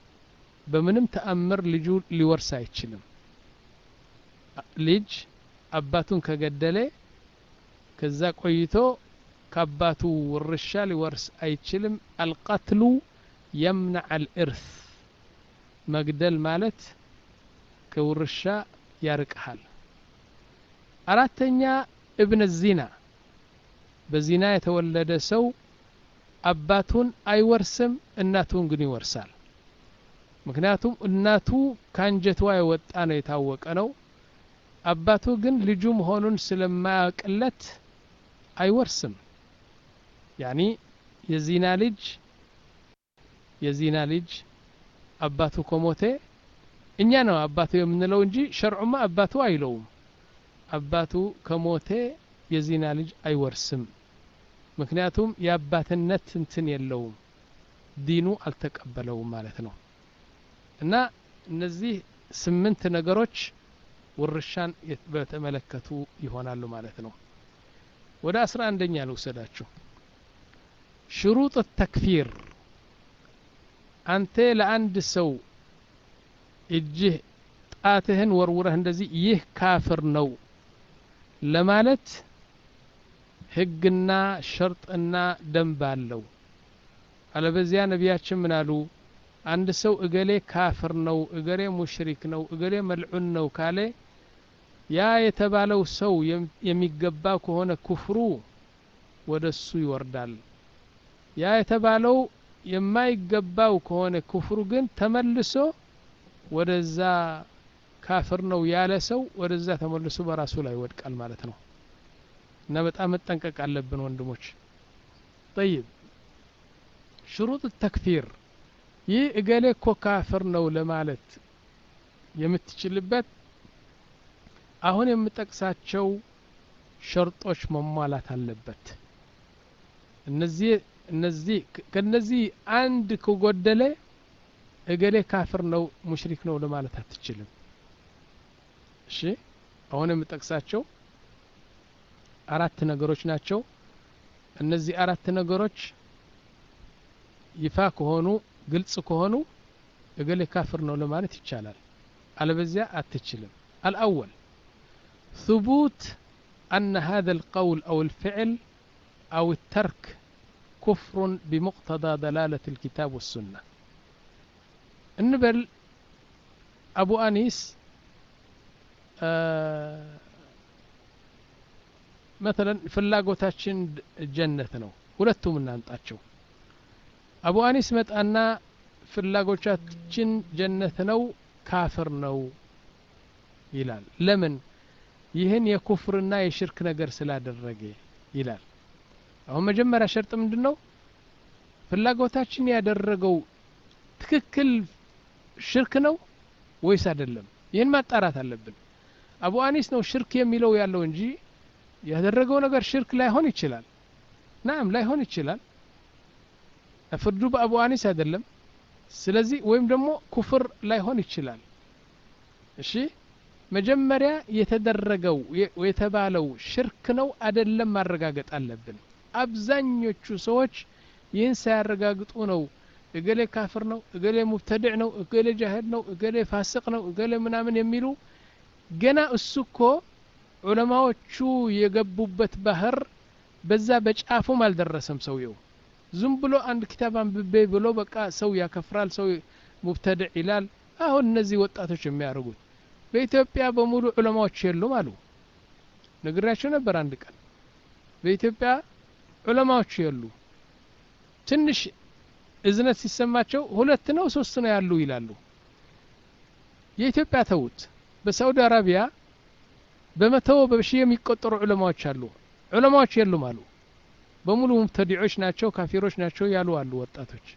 [SPEAKER 1] በምንም ተአምር ልጁ ሊወርስ አይችልም ልጅ አባቱን ከገደለ ከዛ ቆይቶ ከአባቱ ውርሻ ሊወርስ አይችልም። አልቀትሉ يمنع الإرث መግደል ማለት ከውርሻ ያርቅሃል። አራተኛ ابن الزنا በዚና የተወለደ ሰው አባቱን አይወርስም፣ እናቱን ግን ይወርሳል። ምክንያቱም እናቱ ካንጀቷ የወጣ ነው የታወቀ ነው። አባቱ ግን ልጁ መሆኑን ስለማያውቅለት አይወርስም። ያኒ የዚና ልጅ የዚና ልጅ አባቱ ከሞተ እኛ ነው አባቱ የምንለው እንጂ ሸርዑማ አባቱ አይለውም። አባቱ ከሞተ የዚና ልጅ አይወርስም። ምክንያቱም የአባትነት እንትን የለውም፣ ዲኑ አልተቀበለውም ማለት ነው። እና እነዚህ ስምንት ነገሮች ውርሻን በተመለከቱ ይሆናሉ ማለት ነው። ወደ አስራ አንደኛ ልውሰዳችሁ። ሽሩጥ التكفير አንተ ለአንድ ሰው እጅህ ጣትህን ወርውረህ እንደዚህ ይህ ካፍር ነው ለማለት ህግና ሸርጥና ደንብ አለው። አለበዚያ ነቢያችን ምን አሉ? አንድ ሰው እገሌ ካፍር ነው፣ እገሌ ሙሽሪክ ነው፣ እገሌ መልዑን ነው ካለ ያ የተባለው ሰው የሚገባ ከሆነ ኩፍሩ ወደሱ ይወርዳል። ያ የተባለው የማይገባው ከሆነ ኩፍሩ ግን ተመልሶ ወደዛ ካፍር ነው ያለ ሰው ወደዛ ተመልሶ በራሱ ላይ ይወድቃል ማለት ነው። እና በጣም መጠንቀቅ አለብን ወንድሞች። طيب شروط التكفير ይህ እገሌ እኮ ካፍር ነው ለማለት የምትችልበት አሁን የምጠቅሳቸው ሸርጦች መሟላት አለበት። እነዚህ እነዚህ ከነዚህ አንድ ከጎደለ እገሌ ካፍር ነው ሙሽሪክ ነው ለማለት አትችልም። እሺ አሁን የምጠቅሳቸው አራት ነገሮች ናቸው። እነዚህ አራት ነገሮች ይፋ ከሆኑ ግልጽ ከሆኑ እገሌ ካፍር ነው ለማለት ይቻላል፣ አለበዚያ አትችልም። الأول ثبوت أن هذا القول أو الفعل أو الترك كفر بمقتضى دلالة الكتاب والسنة. النبل أبو أنيس آه مثلا ፍላጎታችን ጀነት ነው፣ ሁለቱም እናንጣቸው። አቡ አኒስ መጣና ፍላጎታችን ጀነት ነው ካፍር ነው ይላል። ለምን? ይህን የኩፍርና የሽርክ ነገር ስላደረገ ይላል። አሁን መጀመሪያ ሸርጥ ምንድነው? ፍላጎታችን ያደረገው ትክክል ሽርክ ነው ወይስ አይደለም? ይህን ማጣራት አለብን። አቡ አኒስ ነው ሽርክ የሚለው ያለው እንጂ ያደረገው ነገር ሽርክ ላይሆን ይችላል። ናም ላይሆን ይችላል። ፍርዱ በአቡ አኒስ አይደለም። ስለዚህ ወይም ደግሞ ኩፍር ላይሆን ይችላል። እሺ መጀመሪያ የተደረገው የተባለው ሽርክ ነው አይደለም ማረጋገጥ አለብን። አብዛኞቹ ሰዎች ይህን ሳያረጋግጡ ነው እገሌ ካፍር ነው፣ እገሌ ሙብተድዕ ነው፣ እገሌ ጃሂል ነው፣ እገሌ ፋሲቅ ነው፣ እገሌ ምናምን የሚሉ ገና እሱኮ ዑለማዎቹ የገቡበት ባህር በዛ በጫፉም አልደረሰም ሰውየው። ዝም ብሎ አንድ ኪታብ አንብቤ ብሎ በቃ ሰው ያከፍራል፣ ሰው ሙብተድዕ ይላል። አሁን እነዚህ ወጣቶች የሚያደርጉት በኢትዮጵያ በሙሉ ዑለማዎች የሉም አሉ። ነግራችሁ ነበር አንድ ቀን በኢትዮጵያ ዑለማዎች የሉ። ትንሽ እዝነት ሲሰማቸው ሁለት ነው ሶስት ነው ያሉ ይላሉ። የኢትዮጵያ ተውት። በሳውዲ አረቢያ በመተው በሺህ የሚቆጠሩ ዑለማዎች አሉ። ዑለማዎች የሉም አሉ። በሙሉ ሙብተዲዖች ናቸው፣ ካፊሮች ናቸው ያሉ አሉ ወጣቶች።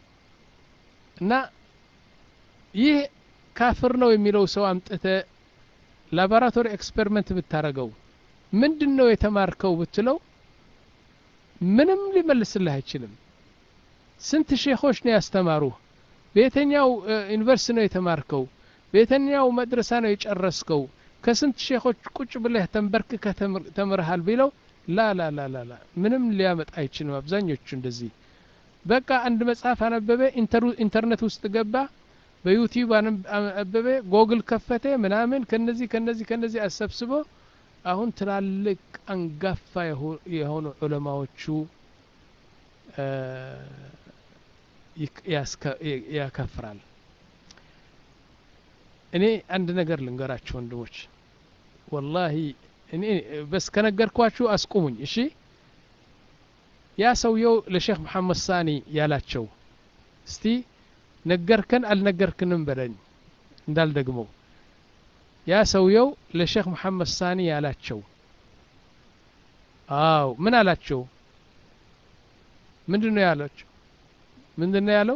[SPEAKER 1] እና ይህ ካፍር ነው የሚለው ሰው አምጥተ ላቦራቶሪ ኤክስፐሪመንት ብታረገው ምንድነው የተማርከው ብትለው ምንም ሊመልስልህ አይችልም። ስንት ሼኾች ነው ያስተማሩ? በየትኛው ዩኒቨርሲቲ ነው የተማርከው? በየትኛው መድረሳ ነው የጨረስከው? ከስንት ሼኾች ቁጭ ብለህ ተንበርክከህ ተምረሃል ቢለው ላ ላ ላ ላ ምንም ሊያመጣ አይችልም። አብዛኞቹ እንደዚህ በቃ አንድ መጽሐፍ አነበበ፣ ኢንተርኔት ውስጥ ገባ፣ በዩቲዩብ አነበበ፣ ጎግል ከፈተ ምናምን ከነዚህ ከነዚህ ከነዚህ አሰብስቦ አሁን ትላልቅ አንጋፋ የሆኑ ዑለማዎቹ ያከፍራል። እኔ አንድ ነገር ልንገራችሁ ወንድሞች ወላሂ እኔ በስ ከነገርኳችሁ አስቁሙኝ እሺ። ያ ሰውየው ለሼክ መሐመድ ሳኒ ያላቸው እስቲ ነገርከን አልነገርክንም በለኝ እንዳልደግመው። ያ ሰውየው ለሼክ መሐመድ ሳኒ ያላቸው አው ምን አላቸው? ምንድነው ያላቸው? ምንድነው ያለው?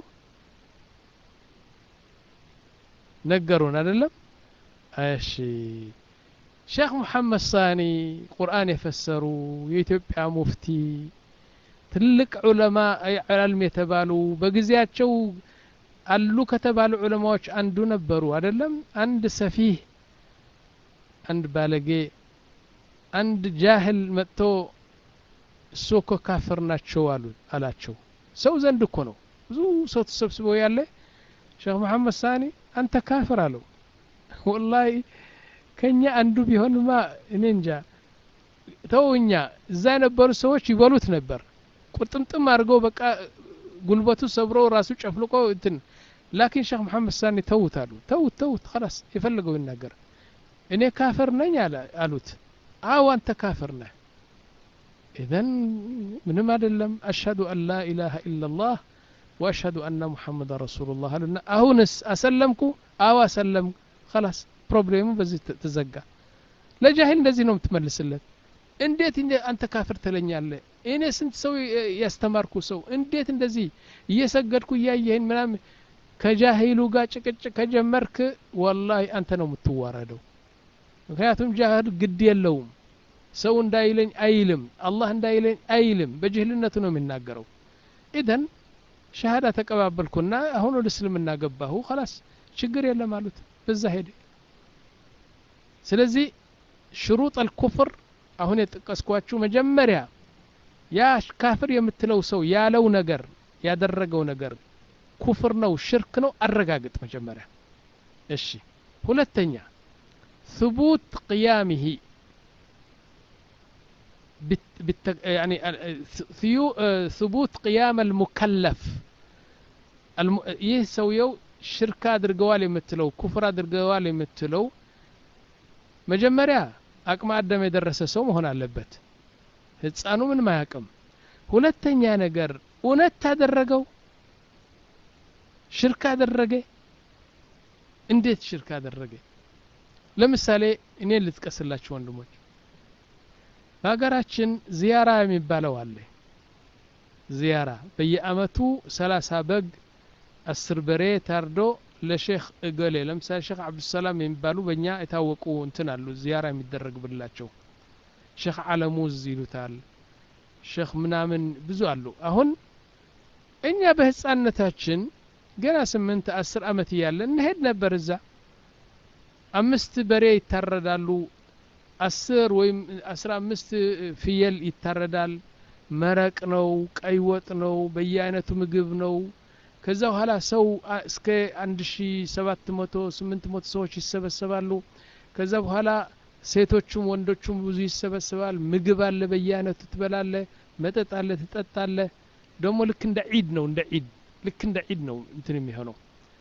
[SPEAKER 1] ነገሩን አይደለም? እሺ ሼክ መሐመድ ሳኒ ቁርአን የፈሰሩ የኢትዮጵያ ሙፍቲ ትልቅ ዑለማ ዓለም የተባሉ በጊዜያቸው አሉ ከተባሉ ዑለማዎች አንዱ ነበሩ አይደለም? አንድ ሰፊህ አንድ ባለጌ አንድ ጃህል መጥቶ እሱ እኮ ካፍር ናቸው አሉ አላቸው። ሰው ዘንድ እኮ ነው ብዙ ሰው ተሰብስቦ ያለ ሼክ መሐመድ ሳኒ አንተ ካፍር አለው። ወላሂ ከኛ አንዱ ቢሆንማ እኔ እንጃ ተውኛ እዛ የነበሩ ሰዎች ይበሉት ነበር። ቁጥምጥም አድርገው በቃ ጉልበቱ ሰብሮ ራሱ ጨፍልቆ እንትን ላኪን ሼክ መሐመድ ሳኒ ተውት አሉ። ተውት ተውት خلاص የፈለገው ይናገር። እኔ ካፍር ነኝ አሉት። አዎ አንተ ካፍር ነህ። إذن ምንም አይደለም أشهد أن لا إله إلا الله وأشهد أن محمد رسول الله አሉና አሁንስ አሰለምኩ? አዎ አሰለም خلاص ፕሮብሌሙ በዚህ ተዘጋ። ለጃሂል እንደዚህ ነው የምትመልስለት። እንዴት አንተ ካፍር ትለኛለህ? እኔ ስንት ሰው ያስተማርኩ ሰው እንዴት እንደዚህ እየሰገድኩ እያየህን ምናምን ከጃሂሉ ጋር ጭቅጭቅ ከጀመርክ ወላሂ አንተ ነው የምትዋረደው። ምክንያቱም ጃሂል ግድ የለውም ሰው እንዳይለኝ አይልም፣ አላህ እንዳይለኝ አይልም። በጅህልነቱ ነው የሚናገረው። ኢደን ሸሃዳ ተቀባበልኩና አሁን ወደ እስልምና ገባሁ خلاص ችግር የለም አሉት። በዛ ሄደ። ስለዚህ ሽሩጥ الكفر አሁን የጠቀስኳችሁ መጀመሪያ ያ ካፍር የምትለው ሰው ያለው ነገር ያደረገው ነገር ኩፍር ነው ሽርክ ነው አረጋግጥ መጀመሪያ። እሺ ሁለተኛ ثبوت قيامه بت يعني ثبوت قيام المكلف الم... يسويو شركه አድርገዋል የምትለው ኩፍር አድርገዋል የምትለው መጀመሪያ አቅመ አዳም የደረሰ ሰው መሆን አለበት። ህፃኑ ምን ማያቅም። ሁለተኛ ነገር እውነት ታደረገው ሽርክ አደረገ። እንዴት ሽርክ አደረገ? ለምሳሌ እኔ ልጥቀስላችሁ ወንድሞች በሀገራችን ዚያራ የሚባለው አለ። ዚያራ በየአመቱ ሰላሳ በግ አስር በሬ ታርዶ ለሼክ እገሌ ለምሳሌ ሼክ አብዱሰላም የሚባሉ በእኛ የታወቁ እንትን አሉ ዚያራ የሚደረግብላቸው ሼክ አለሙዝ ይሉታል ሼክ ምናምን ብዙ አሉ። አሁን እኛ በህፃንነታችን ገና ስምንት አስር አመት እያለን እንሄድ ነበር። እዛ አምስት በሬ ይታረዳሉ፣ አስር ወይም አስራ አምስት ፍየል ይታረዳል። መረቅ ነው፣ ቀይ ወጥ ነው፣ በየአይነቱ ምግብ ነው። ከዛ በኋላ ሰው እስከ አንድ ሺህ ሰባት መቶ ስምንት መቶ ሰዎች ይሰበሰባሉ። ከዛ በኋላ ሴቶቹም ወንዶቹም ብዙ ይሰበሰባል። ምግብ አለ፣ በየአይነቱ ትበላለ፣ መጠጥ አለ፣ ትጠጣለ። ደግሞ ልክ እንደ ዒድ ነው እንደ ዒድ ልክ እንደ ዒድ ነው እንትን የሚሆነው።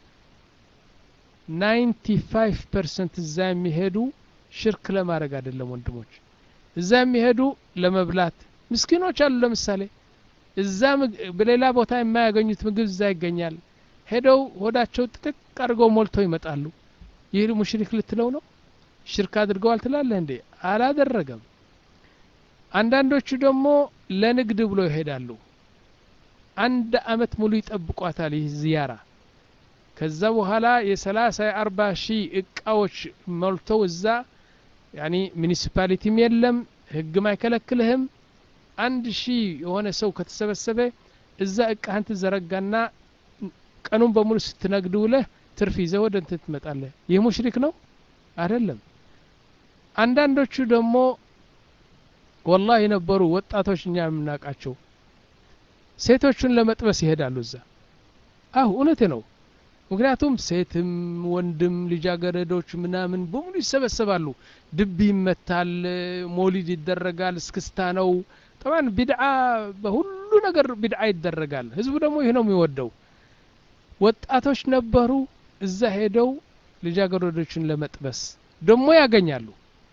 [SPEAKER 1] ninety-five percent እዛ የሚሄዱ ሽርክ ለማድረግ አይደለም ወንድሞች። እዛ የሚሄዱ ለመብላት ምስኪኖች አሉ። ለምሳሌ እዛ በሌላ ቦታ የማያገኙት ምግብ እዛ ይገኛል። ሄደው ሆዳቸው ጥቅቅ አድርገው ሞልተው ይመጣሉ። ይህ ሙሽሪክ ልትለው ነው? ሽርክ አድርገዋል ትላለህ እንዴ? አላደረገም። አንዳንዶቹ ደግሞ ለንግድ ብሎ ይሄዳሉ። አንድ አመት ሙሉ ይጠብቋታል ይህ ዚያራ። ከዛ በኋላ የሰላሳ የአርባ ሺህ እቃዎች ሞልተው እዛ ያኒ ሙኒሲፓሊቲም የለም ህግም አይከለክልህም። አንድ ሺህ የሆነ ሰው ከተሰበሰበ እዛ እቃህን ትዘረጋና ቀኑን በሙሉ ስትነግድ ውለህ ትርፍ ይዘህ ወደ እንትን ትመጣለህ። ይህ ሙሽሪክ ነው አይደለም። አንዳንዶቹ ደግሞ ወላሂ ነበሩ ወጣቶች እኛ የምናውቃቸው ሴቶቹን ለመጥበስ ይሄዳሉ እዛ። አው እውነቴ ነው። ምክንያቱም ሴትም ወንድም ልጃገረዶች ምናምን በሙሉ ይሰበሰባሉ ድብ ይመታል ሞሊድ ይደረጋል እስክስታ ነው طبعا ቢድዓ በሁሉ ነገር ቢድዓ ይደረጋል ህዝቡ ደግሞ ይሄ ነው የሚወደው ወጣቶች ነበሩ እዛ ሄደው ልጃገረዶችን ለመጥበስ ደግሞ ያገኛሉ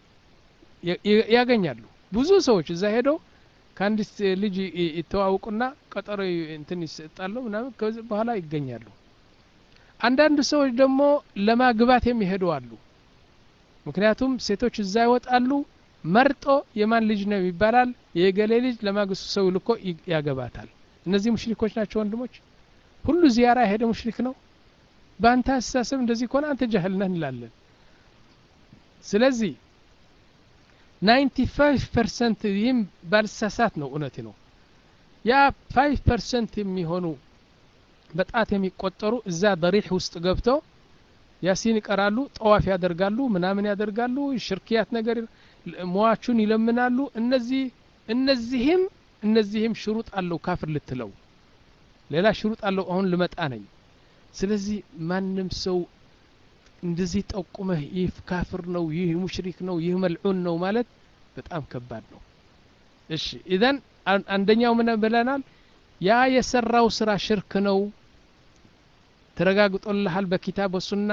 [SPEAKER 1] ያገኛሉ ብዙ ሰዎች እዛ ሄደው ካንዲስ ልጅ ይተዋውቁና ቀጠሮ እንትን ይሰጣሉ ምናምን ከዚህ በኋላ ይገኛሉ አንዳንድ ሰዎች ደግሞ ለማግባት የሚሄዱ አሉ ምክንያቱም ሴቶች እዛ ይወጣሉ መርጦ የማን ልጅ ነው ይባላል የገሌ ልጅ ለማግስቱ ሰው ልኮ ያገባታል እነዚህ ሙሽሪኮች ናቸው ወንድሞች ሁሉ ዚያራ ሄደ ሙሽሪክ ነው ባንተ አስተሳሰብ እንደዚህ ከሆነ አንተ ጃህል ነህ እንላለን ስለዚህ ninety-five percent ይህም ባልሳሳት ነው እውነቴ ነው ያ five percent የሚሆኑ በጣት የሚቆጠሩ እዛ ضريح ውስጥ ገብተው ያሲን ይቀራሉ ጠዋፍ ያደርጋሉ ምናምን ያደርጋሉ ሽርክያት ነገር ሟቹን ይለምናሉ እነዚህ እነዚህም እነዚህም ሽሩጥ አለው ካፍር ልትለው ሌላ ሽሩጥ አለው አሁን ልመጣ ነኝ ስለዚህ ማንም ሰው እንደዚህ ጠቁመህ ይህ ካፍር ነው ይህ ሙሽሪክ ነው ይህ መልዑን ነው ማለት በጣም ከባድ ነው እሺ ኢዘን አንደኛው ምን ብለናል ያ የሰራው ስራ ሽርክ ነው ተረጋግጦልሃል በኪታብ ወሱና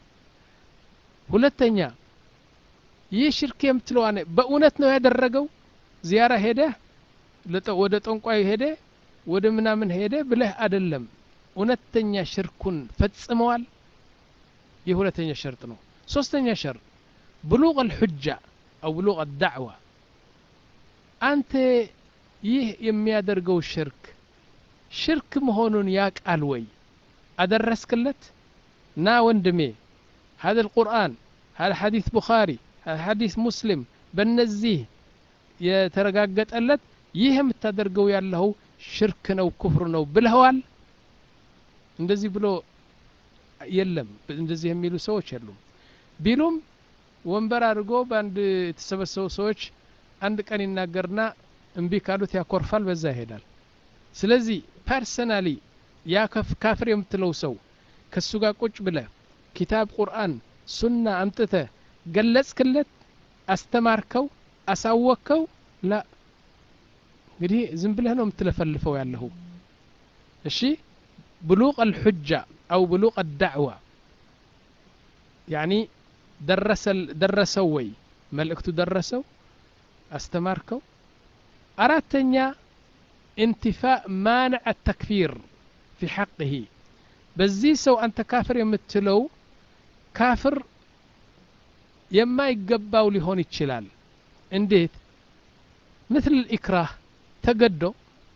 [SPEAKER 1] ሁለተኛ ይህ ሽርክ የምትለው አነ በእውነት ነው ያደረገው ዚያራ ሄደ ወደ ጠንቋይ ሄደ ወደ ምናምን ሄደ ብለህ አይደለም እውነተኛ ሽርኩን ፈጽመዋል የሁለተኛ ሸርጥ ነው ሶስተኛ ሸርጥ بلوغ الحجة أو بلوغ الدعوة أنت ይህ የሚያደርገው ሽርክ ሽርክ መሆኑን ያቃል ወይ አደረስክለት ና ወንድሜ هذا القرآن هذا حديث بخاري هذا حديث مسلم በእነዚህ የተረጋገጠለት ይህ የምታደርገው ያለው ሽርክ ነው ኩፍር ነው ብለዋል እንደዚህ ብሎ የለም እንደዚህ የሚሉ ሰዎች የሉም ቢሉም ወንበር አድርጎ ባንድ የተሰበሰቡ ሰዎች አንድ ቀን ይናገርና እንቢ ካሉት ያኮርፋል በዛ ይሄዳል ስለዚህ ፐርሰናሊ ያ ካፍር የምትለው ሰው ከሱ ጋር ቁጭ ብለ ኪታብ ቁርአን ሱና አምጥተ ገለጽክለት አስተማርከው አሳወከው ላ እንግዲህ ዝም ብለህ ነው የምትለፈልፈው ያለው እሺ بلوغ الحجة أو بلوغ الدعوة يعني درس درسوا وي ملكته درسوا استماركوا أراتنيا انتفاء مانع التكفير في حقه بزي سو أنت كافر يمتلو كافر يما يقباو لهون يتشلال انديت مثل الإكراه تقدو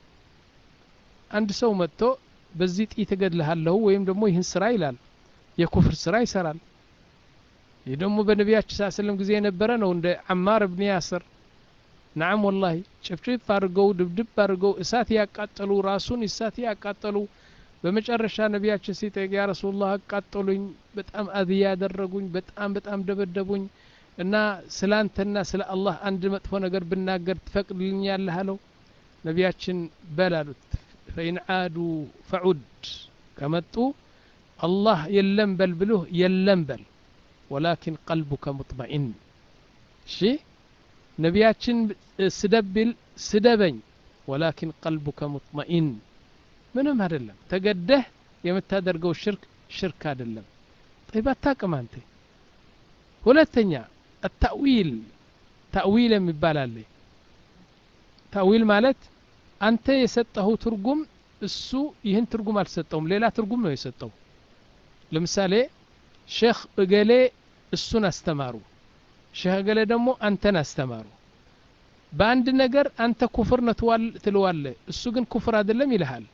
[SPEAKER 1] عند سو متو በዚህ ጥይ ተገድለሃለሁ ወይም ደግሞ ይህን ስራ ይላል የኩፍር ስራ ይሰራል ይህ ደግሞ በነቢያችን ሰለላሁ ዐለይሂ ወሰለም ጊዜ የነበረ ነው እንደ አማር ኢብኑ ያስር نعم والله ጭፍጭፍ አድርገው ድብድብ አድርገው እሳት ያቃጠሉ ራሱን እሳት ያቃጠሉ በመጨረሻ ነቢያችን ሲጠይቅ ያ ረሱላህ አቃጠሉኝ በጣም አዚያ ያደረጉኝ በጣም በጣም ደበደቡኝ እና ስላንተና ስለ አላህ አንድ መጥፎ ነገር ብናገር ትፈቅድልኛለህ አለው ነቢያችን በላሉት فإن عادوا فعد كمتوا الله يلم بل بلوه يلم بل ولكن قلبك مطمئن شيء نبياتشن سدبل سدبن ولكن قلبك مطمئن منهم هذا اللم تقده يمتادرقوا الشرك شرك هذا اللم طيب اتاكم انت ولتنيا التأويل تأويل مبالا لي تأويل مالت አንተ የሰጠው ትርጉም እሱ ይህን ትርጉም አልሰጠውም ሌላ ትርጉም ነው የሰጠው ለምሳሌ ሼክ እገሌ እሱን አስተማሩ ሼክ እገሌ ደግሞ አንተን አስተማሩ በአንድ ነገር አንተ ኩፍር ነትዋል ትለዋለ እሱ ግን ኩፍር አይደለም ይልሃል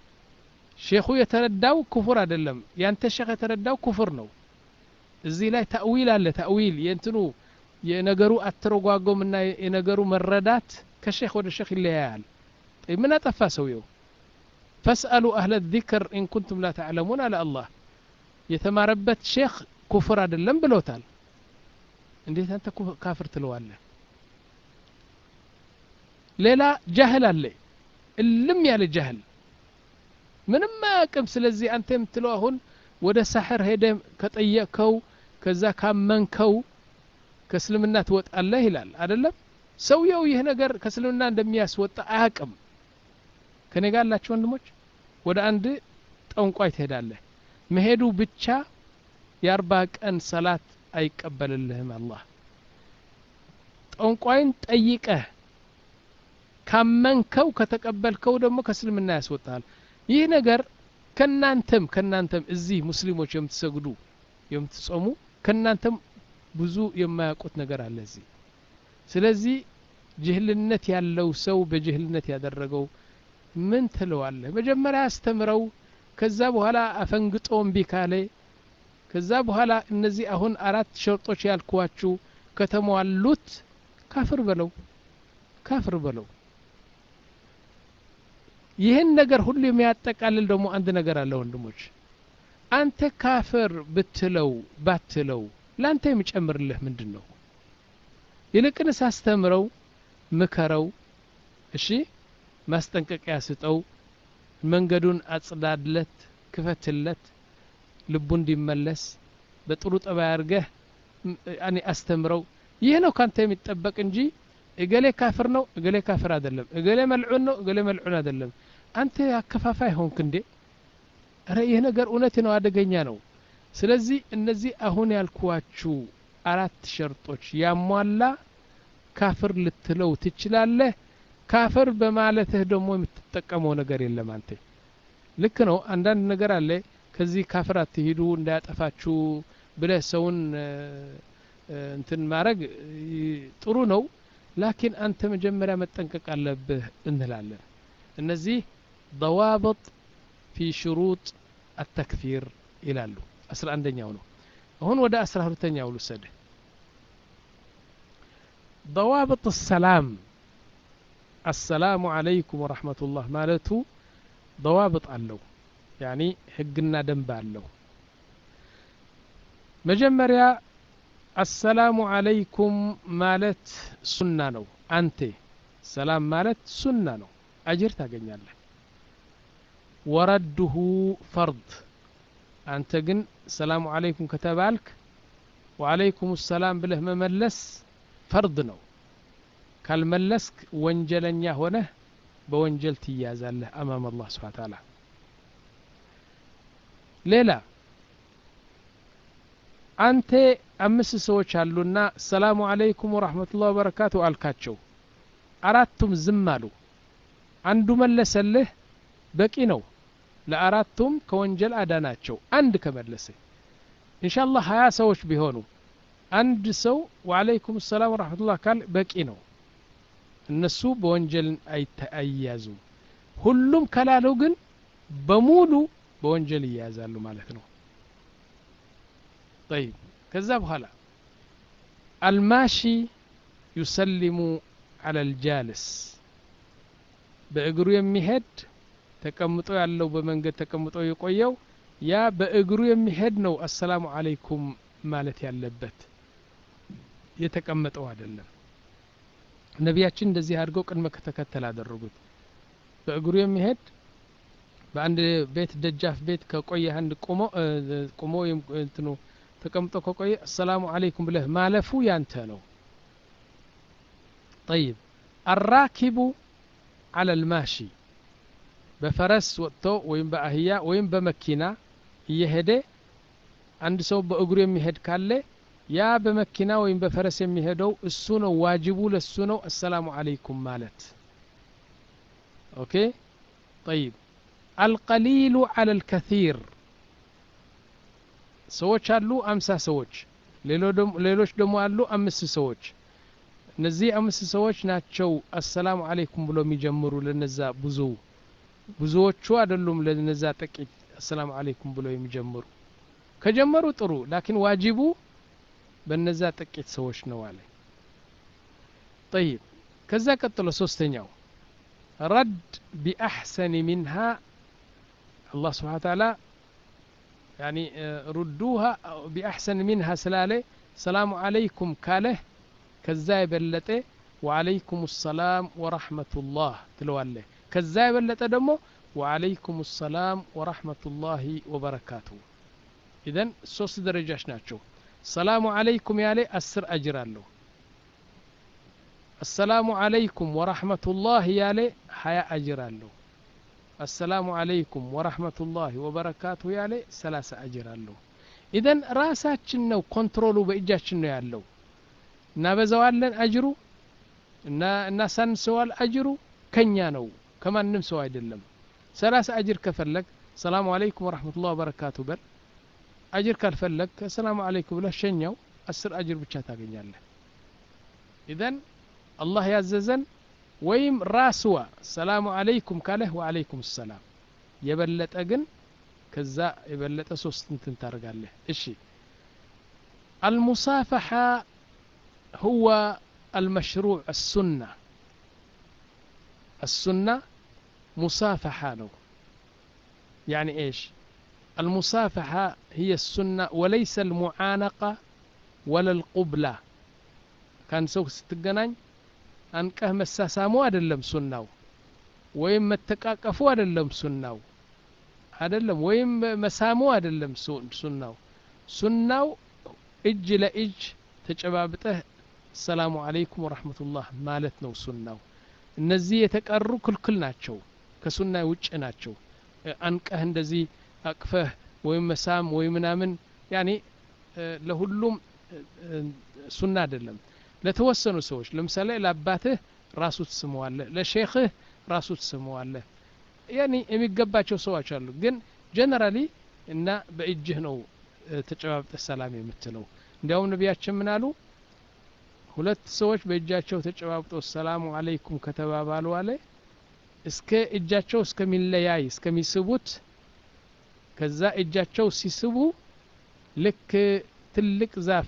[SPEAKER 1] ሼኹ የተረዳው ኩፍር አይደለም ያንተ ሼክ የተረዳው ኩፍር ነው እዚህ ላይ ተእዊል አለ ተእዊል የእንትኑ የነገሩ አትረጓጎምና የነገሩ መረዳት ከሼክ ወደ ሼክ ይለያያል من أطفى سويو فاسألوا أهل الذكر إن كنتم لا تعلمون على الله يتماربت شيخ كفر عدلن بلوتال انديت أنت كافر تلواله ليلا جهل اللي اللم يالي جهل من ما كم سلزي أنت متلوهن ወደ ሳሕር ሄደ ከጠየቀው ከዛ ካመንከው ከእስልምና ትወጣለህ ይላል አይደለም ሰውየው ይህ ነገር ከእስልምና እንደሚያስወጣ አያውቅም ከኔ ጋር ያላችሁ ወንድሞች ወደ አንድ ጠንቋይ ትሄዳለህ መሄዱ ብቻ የአርባ ቀን ሰላት አይቀበልልህም አላህ ጠንቋይን ጠይቀህ ካመንከው ከተቀበልከው ደግሞ ከእስልምና ያስወጣል ይህ ነገር ከናንተም ከናንተም እዚህ ሙስሊሞች የምትሰግዱ የምትጾሙ ከናንተም ብዙ የማያውቁት ነገር አለ እዚህ ስለዚህ ጅህልነት ያለው ሰው በጅህልነት ያደረገው ምን ትለዋለህ መጀመሪያ አስተምረው ከዛ በኋላ አፈንግጦ እምቢ ካለ ከዛ በኋላ እነዚህ አሁን አራት ሸርጦች ያልኳችሁ ከተሟሉት ካፍር በለው ካፍር በለው ይህን ነገር ሁሉ የሚያጠቃልል ደግሞ አንድ ነገር አለ ወንድሞች አንተ ካፍር ብትለው ባትለው ላንተ የሚጨምርልህ ምንድነው ይልቅንስ አስተምረው ምከረው እሺ ማስጠንቀቂያ ስጠው መንገዱን አጽዳድለት ክፈትለት ልቡ እንዲመለስ በጥሩ ጠባይ አድርገህ ያኒ አስተምረው ይህ ነው ካንተ የሚጠበቅ እንጂ እገሌ ካፍር ነው እገሌ ካፍር አይደለም እገሌ መልዑን ነው እገሌ መልዑን አይደለም አንተ አከፋፋይ ሆንክ እንዴ አረ ይህ ነገር እውነት ነው አደገኛ ነው ስለዚህ እነዚህ አሁን ያልኳችሁ አራት ሸርጦች ያሟላ ካፍር ልትለው ትችላለህ ካፍር በማለትህ ደግሞ የምትጠቀመው ነገር የለም አንተ ልክ ነው አንዳንድ ነገር አለ ከዚህ ካፍር አትሄዱ እንዳያጠፋችሁ ብለህ ሰውን እንትን ማድረግ ጥሩ ነው ላኪን አንተ መጀመሪያ መጠንቀቅ አለብህ እንላለን እነዚህ ضوابط في شروط التكفير ይላሉ አስራ አንደኛው ነው አሁን ወደ አስራ ሁለተኛው ልውሰድ ضوابط السلام السلام عليكم ورحمة الله مالته ضوابط አለው يعني ህግና ደንብ አለው መጀመሪያ السلام عليكم ማለት ሱና ነው አንተ ሰላም ማለት ሱና ነው አጅር ታገኛለህ ወረዱሁ ፈርድ አንተ ግን ሰላም አለይኩም ከተባልክ ወአለይኩም ሰላም ብለህ መመለስ ፈርድ ነው ካልመለስክ ወንጀለኛ ሆነ በወንጀል ትያዛለህ አማም አላህ Subhanahu Wa Ta'ala ሌላ አንተ አምስት ሰዎች አሉና ሰላም አለይኩም ወራህመቱላሂ ወበረካቱ አልካቸው አራቱም ዝም አሉ አንዱ መለሰልህ በቂ ነው ለአራቱም ከወንጀል አዳናቸው አንድ ከመለሰ ኢንሻአላህ ሀያ ሰዎች ቢሆኑ አንድ ሰው ወአለይኩም ሰላም ወራህመቱላህ ካል በቂ ነው እነሱ በወንጀል አይያዙ ሁሉም ከላለው ግን በሙሉ በወንጀል ይያዛሉ ማለት ነው طيب كذا بحالا الماشي يسلم على الجالس በእግሩ የሚሄድ ተቀምጦ ያለው በመንገድ ተቀምጦ የቆየው ያ በእግሩ የሚሄድ ነው አሰላሙ አለይኩም ማለት ያለበት የተቀመጠው አይደለም ነቢያችን እንደዚህ አድርገው ቅድመ ከተከተል አደረጉት በእግሩ የሚሄድ በአንድ ቤት ደጃፍ ቤት ከቆየ አንድ ቆሞ ቆሞ እንትኑ ተቀምጦ ከቆየ አሰላሙ አለይኩም ብለህ ማለፉ ያንተ ነው طيب الراكب على الماشي በፈረስ ወጥቶ ወይም በአህያ ወይም በመኪና እየሄደ አንድ ሰው በእግሩ የሚሄድ ካለ ያ በመኪና ወይም በፈረስ የሚሄደው እሱ ነው ዋጅቡ ለሱ ነው አሰላሙ አለይኩም ማለት ኦኬ طيب القليل على الكثير ሰዎች አሉ አምሳ ሰዎች ሌሎች ደግሞ አሉ አምስት ሰዎች እነዚህ አምስት ሰዎች ናቸው አሰላሙ አለይኩም ብሎ የሚጀምሩ ለነዛ ብዙ ብዙዎቹ አይደሉም ለነዛ ጥቂት አሰላሙ አለይኩም ብሎ የሚጀምሩ ከጀመሩ ጥሩ ላኪን ዋጅቡ በነዛ ጥቂት ሰዎች ነው አለ طيب ከዛ ቀጥሎ ሶስተኛው رد بأحسن منها الله سبحانه وتعالى يعني ردوها بأحسن منها سلالة سلام عليكم كاله كذا يبلته وعليكم السلام ورحمة الله تلواله كذا يبلته دمو وعليكم السلام ورحمة الله وبركاته ኢዘን ሶስት ደረጃዎች ናቸው። ሰላሙ አለይኩም ያለ አስር አጅር አለው። አሰላሙ አለይኩም ወራህመቱላህ ያለ ሀያ አጅር አለው። አሰላሙ አለይኩም ወራህመቱላህ ወበረካቱ ያለ ሰላሳ አጅር አለው። ኢዘን ራሳችን ነው ኮንትሮሉ በእጃችን ነው ያለው። እናበዛዋለን አጅሩ እና እናሳንሰዋል አጅሩ ከኛ ነው ከማንም ሰው አይደለም። ሰላሳ አጅር ከፈለግ ሰላሙ አለይኩም ወራህመቱላህ ወበረካቱ በል። አጅር ካልፈለግ ሰላሙ አለይኩም ብለህ ሸኛው አስር አጅር ብቻ ታገኛለህ። ኢዘን አላህ ያዘዘን ወይም ራስዋ ሰላሙ አለይኩም ካለህ ወአለይኩም ሰላም የበለጠ ግን ከዛ የበለጠ ሶስት እንትን ታደርጋለህ። እሺ المصافحة هو المشروع السنة السنة مصافحة نو يعني ايش المصافحة هي السنة وليس المعانقة ولا القبلة كان سوق ستجنان أنكه مساسامو أدلم سنة ويم متكاكفو أدلم سنة أدلم ويم مسامو أدلم سنة سنة إج لإج تجبابته السلام عليكم ورحمة الله مالتنا سنة النزي يتكرر كل كل ناتشو كسنة وجه ناتشو أنكه هندزي أكفه ويم مسام ويم نامن يعني لهلوم سنة أدلم ለተወሰኑ ሰዎች ለምሳሌ ለአባትህ ራሱ ተስመዋለህ ለሼኽህ ራሱ ተስመዋለህ ያኒ የሚገባቸው ሰዎች አሉ። ግን ጀነራሊ እና በእጅህ ነው ተጨባብጠህ ሰላም የምትለው። እንዲያውም ነቢያችን ምን አሉ? ሁለት ሰዎች በእጃቸው ተጨባብጠው ሰላሙ አለይኩም ከተባባሉ አለ እስከ እጃቸው እስከሚለያይ እስከሚስቡት ከዛ እጃቸው ሲስቡ ልክ ትልቅ ዛፍ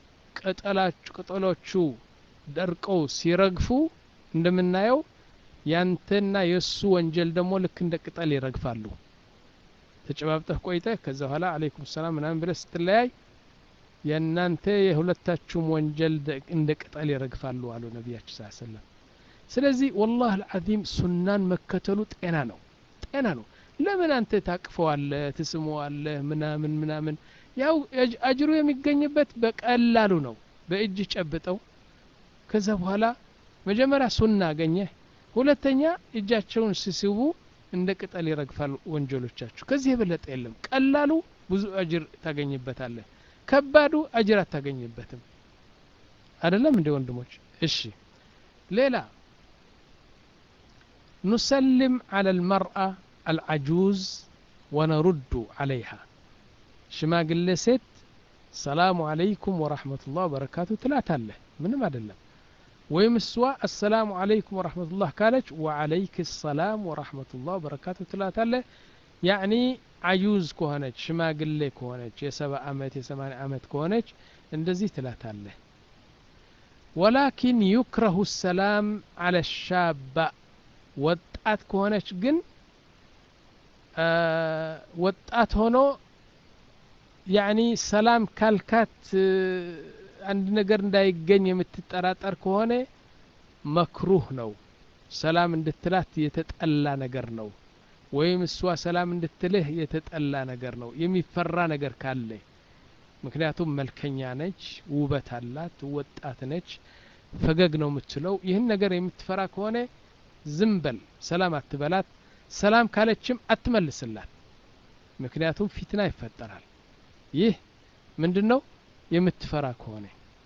[SPEAKER 1] ቅጠሎቹ ደርቀው ሲረግፉ እንደምናየው ያንተና የሱ ወንጀል ደግሞ ልክ እንደ ቅጠል ይረግፋሉ። ተጨባብጠህ ቆይተህ ከዛ በኋላ አለይኩም ሰላም ምናምን ብለህ ስትለያይ የናንተ የሁለታችሁም ወንጀል እንደ ቅጠል ይረግፋሉ አሉ ነብያችን ሰለላሁ ዐለይሂ ወሰለም። ስለዚህ والله العظيم ሱናን መከተሉ ጤና ነው ጤና ነው። ለምን አንተ ታቅፈዋለህ ትስመዋለህ ምናምን ምናምን ያው አጅሩ የሚገኝበት በቀላሉ ነው። በእጅ ጨብጠው ከዛ በኋላ መጀመሪያ ሱና አገኘ፣ ሁለተኛ እጃቸውን ሲስቡ እንደ ቅጠል ይረግፋሉ ወንጀሎቻችሁ። ከዚህ የበለጠ የለም። ቀላሉ ብዙ አጅር ታገኝበታለህ፣ ከባዱ አጅር አታገኝበትም። አይደለም እንደ ወንድሞች? እሺ ሌላ نسلم على المرأة العجوز ونرد عليها ሽማግሌ ሴት ሰላሙ አለይኩም ወራህመቱላህ ወበረካቱ ትላታለህ ምንም አይደለም። ወይም እሷ አሰላሙ አለይኩም ወራህመቱላህ ካለች ወአለይክ ሰላም ወራህመቱላህ ወበረካቱ ትላታለህ። ያኒ አዩዝ ከሆነች ሽማግሌ ከሆነች የሰባ አመት የሰማንያ አመት ከሆነች እንደዚህ ትላታለህ። ولكن يكره السلام على الشاب ወጣት ከሆነች ግን ወጣት ሆኖ ያኒ ሰላም ካልካት አንድ ነገር እንዳይገኝ የምትጠራጠር ከሆነ መክሩህ ነው። ሰላም እንድትላት የተጠላ ነገር ነው። ወይም እሷ ሰላም እንድትልህ የተጠላ ነገር ነው የሚፈራ ነገር ካለ። ምክንያቱም መልከኛ ነች፣ ውበት አላት፣ ወጣት ነች፣ ፈገግ ነው የምትለው። ይህን ነገር የምትፈራ ከሆነ ዝም በል፣ ሰላም አትበላት። ሰላም ካለችም አትመልስላት፣ ምክንያቱም ፊትና ይፈጠራል። ይህ ምንድነው የምትፈራ ከሆነ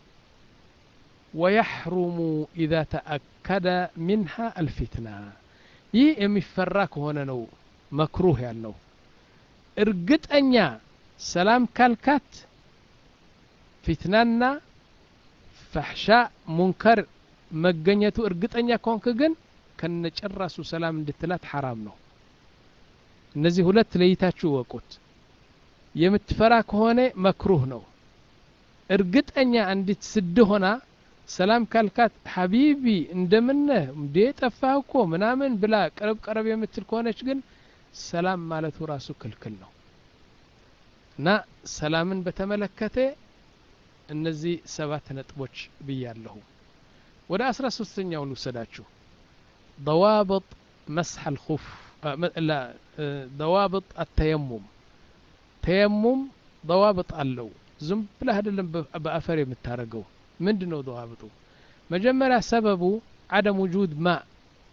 [SPEAKER 1] ويحرم إذا تأكد منها الفتنة ይህ የሚፈራ ከሆነ ነው መክሩህ ያለው። እርግጠኛ ሰላም ካልካት ፊትናና ፈህሻ ሙንከር መገኘቱ እርግጠኛ ከሆንክ ግን ከነጨራሱ ሰላም እንድትላት حرام ነው። እነዚህ ሁለት ለይታችሁ ወቁት። የምትፈራ ከሆነ መክሩህ ነው። እርግጠኛ እንድት ስድ ሆና ሰላም ካልካት ሐቢቢ እንደምነህ እንዴ ጠፋህኮ ምናምን ብላ ቀረብ ቀረብ የምትል ከሆነች ግን ሰላም ማለቱ ራሱ ክልክል ነው። እና ሰላምን በተመለከተ እነዚህ ሰባት ነጥቦች ብያለሁ። ወደ አስራ ሶስተኛው ልውሰዳችሁ። ضوابط مسح الخف لا ضوابط التيمم ተየሙም ضوابط አለው ዝም ብለህ አይደለም በአፈር የምታረገው ምንድነው ضوابطu መጀመሪያ ሰበቡ عدم وجود ماء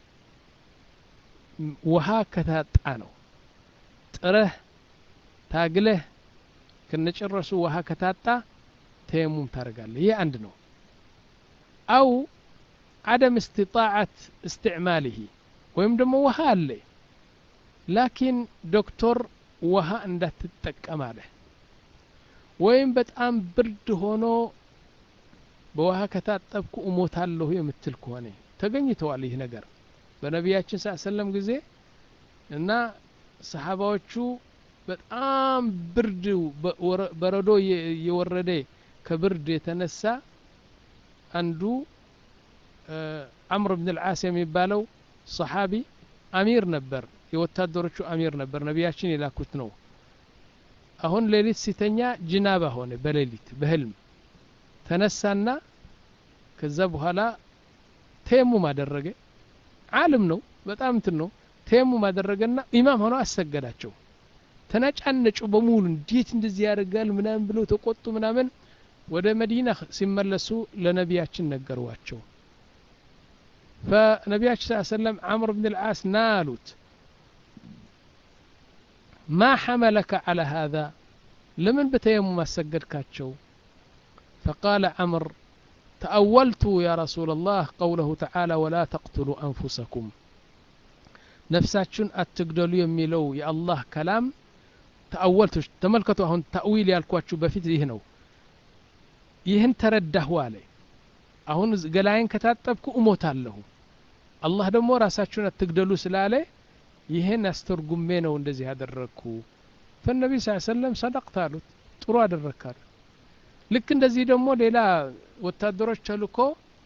[SPEAKER 1] ውሃ ከታጣ ነው ጥረህ ታግለህ ከነጨረሱ ውሃ ከታጣ ተየሙም ታረጋለህ ይሄ አንድ ነው أو عدم استطاعة استعماله ወይም ደግሞ ውሃ አለ ላኪን ዶክተር ውሃ እንዳትጠቀም አለ ወይም በጣም ብርድ ሆኖ በውሃ ከታጠብኩ እሞታለሁ የምትል ከሆነ ተገኝተዋል ይህ ነገር በነቢያችን ሰለላሁ ጊዜ እና ሰሃባዎቹ በጣም ብርድ በረዶ የወረደ ከብርድ የተነሳ አንዱ عمرو بن العاص የሚባለው ሰሃቢ አሚር ነበር የወታደሮቹ አሚር ነበር ነቢያችን የላኩት ነው አሁን ሌሊት ሲተኛ ጅናባ ሆነ በሌሊት በህልም ተነሳና ከዛ በኋላ ተየሙም አደረገ ዓለም ነው በጣም እንትን ነው ተየሙም አደረገና ኢማም ሆኖ አሰገዳቸው ተነጫነጩ በሙሉ እንዴት እንደዚህ ያደርጋል ምናምን ብለው ተቆጡ ምናምን ወደ መዲና ሲመለሱ ለነቢያችን ነገሯቸው فنبياتنا صلى الله عليه وسلم عمرو بن العاص نالوت ما حملك على هذا لمن بتيمم مسجدكاتشو فقال عمرو تأولت يا رسول الله قوله تعالى ولا تقتلوا أنفسكم نفساتشون أتقدلوا يميلو يا الله كلام تأولت تملكتوا هون تأويل يالكواتشو بفيت يهنو يهن ترده عليه አሁን ገላይን ከታጠብኩ እሞታለሁ አላህ ደግሞ ራሳችሁን አትግደሉ ስላለ ይሄን አስተርጉሜ ነው እንደዚህ ያደረኩ ፈነቢ ሰለላሁ ሰደቅት አሉት ጥሩ አደረካል ልክ እንደዚህ ደግሞ ሌላ ወታደሮች ተልኮ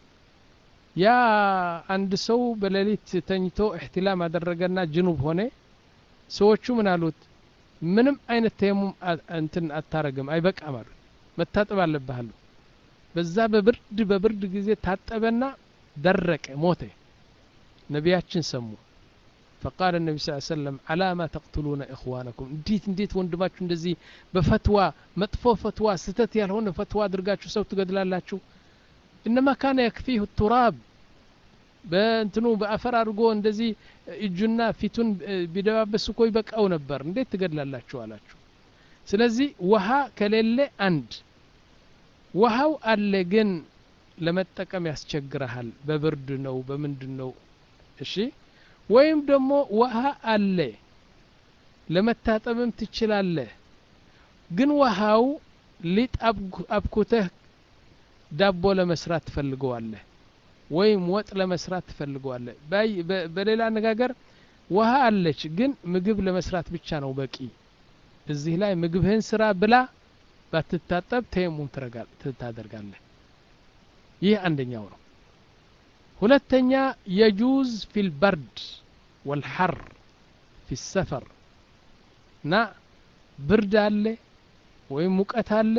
[SPEAKER 1] ያ አንድ ሰው በሌሊት ተኝቶ احتلام አደረገና ጅኑብ ሆነ ሰዎቹ ምን አሉት ምንም አይነት ተየሙም እንትን አታረግም አይበቃም አሉት መታጠብ አለብህ አሉ በዛ በብርድ በብርድ ጊዜ ታጠበና ደረቀ ሞተ ነቢያችን ሰሙ فقال النبي صلى الله عليه وسلم على ما تقتلون اخوانكم እንዴት እንዴት ወንድማችሁ እንደዚህ በፈትዋ መጥፎ ፈትዋ ስተት ያልሆነ ፈትዋ አድርጋችሁ ሰው ትገድላላችሁ انما كان يكفيه التراب በእንትኑ በአፈር አድርጎ እንደዚህ እጁና ፊቱን ቢደባበስ እኮ ይበቃው ነበር እንዴት ትገድላላችሁ አላችሁ ስለዚህ ውሃ ከሌለ አንድ ውሃው አለ ግን ለመጠቀም ያስቸግራል በብርድ ነው በምንድነው እሺ ወይም ደግሞ ውሃ አለ ለመታጠብም ትችላለህ ግን ውሃው ሊጣብኩተህ ዳቦ ለመስራት ትፈልገዋለህ ወይም ወጥ ለመስራት ትፈልገዋለህ በሌላ አነጋገር ውሃ አለች ግን ምግብ ለመስራት ብቻ ነው በቂ እዚህ ላይ ምግብህን ስራ ብላ ባትታጠብ ተየሙም ታደርጋለህ ይህ አንደኛው ነው ሁለተኛ يجوز في البرد والحر في السفر ና ብርድ አለ ወይ ሙቀት አለ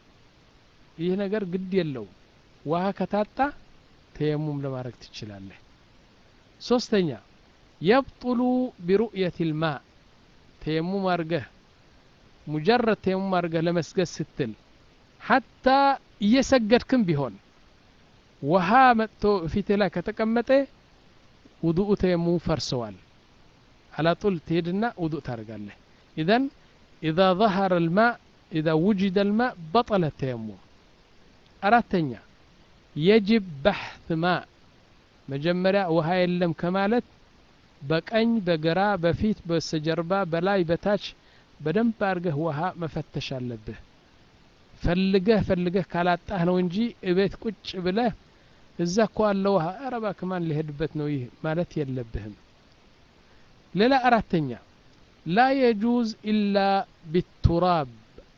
[SPEAKER 1] ይህ ነገር ግድ የለው ውሃ ከታጣ ተየሙም ለማድረግ ትችላለህ ሶስተኛ يبطل برؤية الماء ተየሙም አርገህ مجرد تيمم አርገህ ለመስገድ ስትል حتى እየሰገድክም ቢሆን ውሃ መጥቶ ፊት ላይ ከተቀመጠ ውዱእ ተየሙም ፈርሰዋል على طول ትሄድና ውዱእ ታረጋለህ اذا اذا ظهر الماء اذا وجد الماء بطل التيمم አራተኛ يجب بحث ماء መጀመሪያ ውሃ የለም ከማለት በቀኝ በግራ በፊት በስተጀርባ በላይ በታች በደንብ አርገህ ውሃ መፈተሽ አለብህ ፈልገህ ፈልገህ ካላጣህ ነው እንጂ እቤት ቁጭ ብለህ እዛ እኮ አለ ውሃ አረባ ከማን ሊሄድበት ነው ይህ ማለት የለብህም ሌላ አራተኛ لا يجوز إلا بالتراب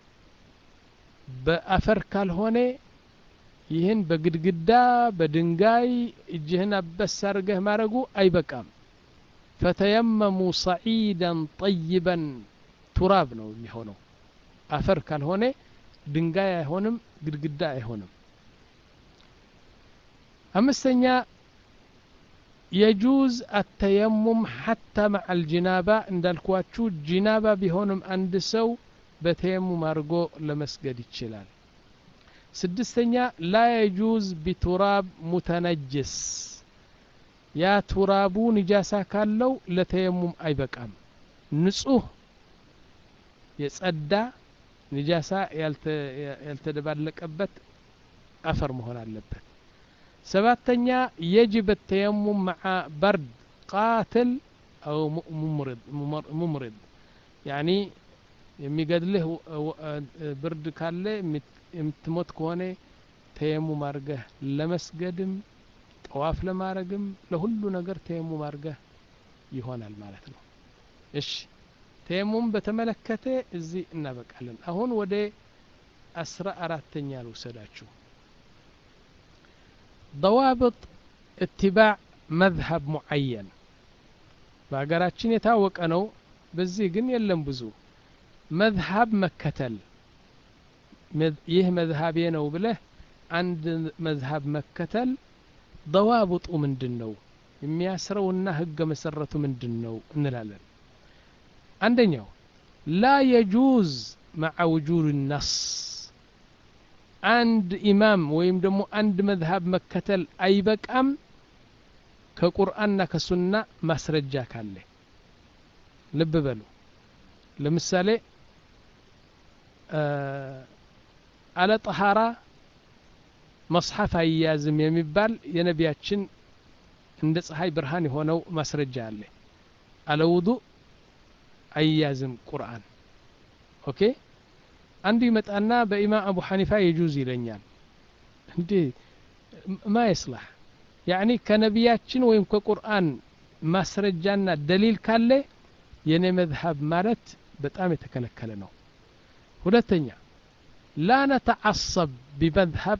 [SPEAKER 1] በአፈር ካልሆነ ይህን በግድግዳ በድንጋይ እጅህን አበስ አርገህ ማረጉ አይበቃም فتيمموا صعيدا طيبا تراب ነው የሚሆነው አፈር ካልሆነ ድንጋይ አይሆንም ግድግዳ አይሆንም አምስተኛ يجوز التيمم حتى مع الجنابة እንዳልኳችሁ ጂናባ ቢሆንም አንድ ሰው በተየሙም አድርጎ ለመስገድ ይችላል። ስድስተኛ ላ የጁዝ ቢቱራብ ሙተነጅስ ያ ቱራቡ ንጃሳ ካለው ለተየሙም አይበቃም። ንጹህ የጸዳ ንጃሳ ያልተደባለቀበት አፈር መሆን አለበት። ሰባተኛ የጅብ التيمم مع برد قاتل أو ممرض ممرض يعني የሚገድልህ ብርድ ካለ የምትሞት ከሆነ ተየሙም አድርገህ ለመስገድም ጠዋፍ ለማድረግም ለሁሉ ነገር ተየሙም አድርገህ ይሆናል ማለት ነው። እሺ ተየሙም በተመለከተ እዚህ እናበቃለን። አሁን ወደ አስራ አራተኛ ልውሰዳችሁ። ضوابط اتباع مذهب معين በአገራችን የታወቀ ነው። በዚህ ግን የለም ብዙ መዝሀብ መከተል ይህ መዝሀቤ ነው ብለህ አንድ መዝሀብ መከተል ضوابጡ ምንድነው? የሚያስረውና ህገ መሰረቱ ምንድነው እንላለን። አንደኛው لا يجوز مع وجود النص አንድ ኢማም ወይም ደግሞ አንድ መዝሀብ መከተል አይበቃም ከቁርአንና ከሱና ማስረጃ ካለ። ልብ በሉ። ለምሳሌ አለ ጠሃራ መጽሐፍ አያዝም የሚባል የነቢያችን እንደ ፀሐይ ብርሃን የሆነው ማስረጃ አለ። አለ ውዱእ አያዝም ቁርአን። ኦኬ አንዱ ይመጣና በኢማም አቡ ሐኒፋ የጁዝ ይለኛል። እንዴ ማ ይስላህ ያኒ ከነቢያችን ወይም ከቁርአን ማስረጃና ደሊል ካለ የኔ መዝሀብ ማለት በጣም የተከለከለ ነው። ሁለተኛ لا نتعصب بمذهب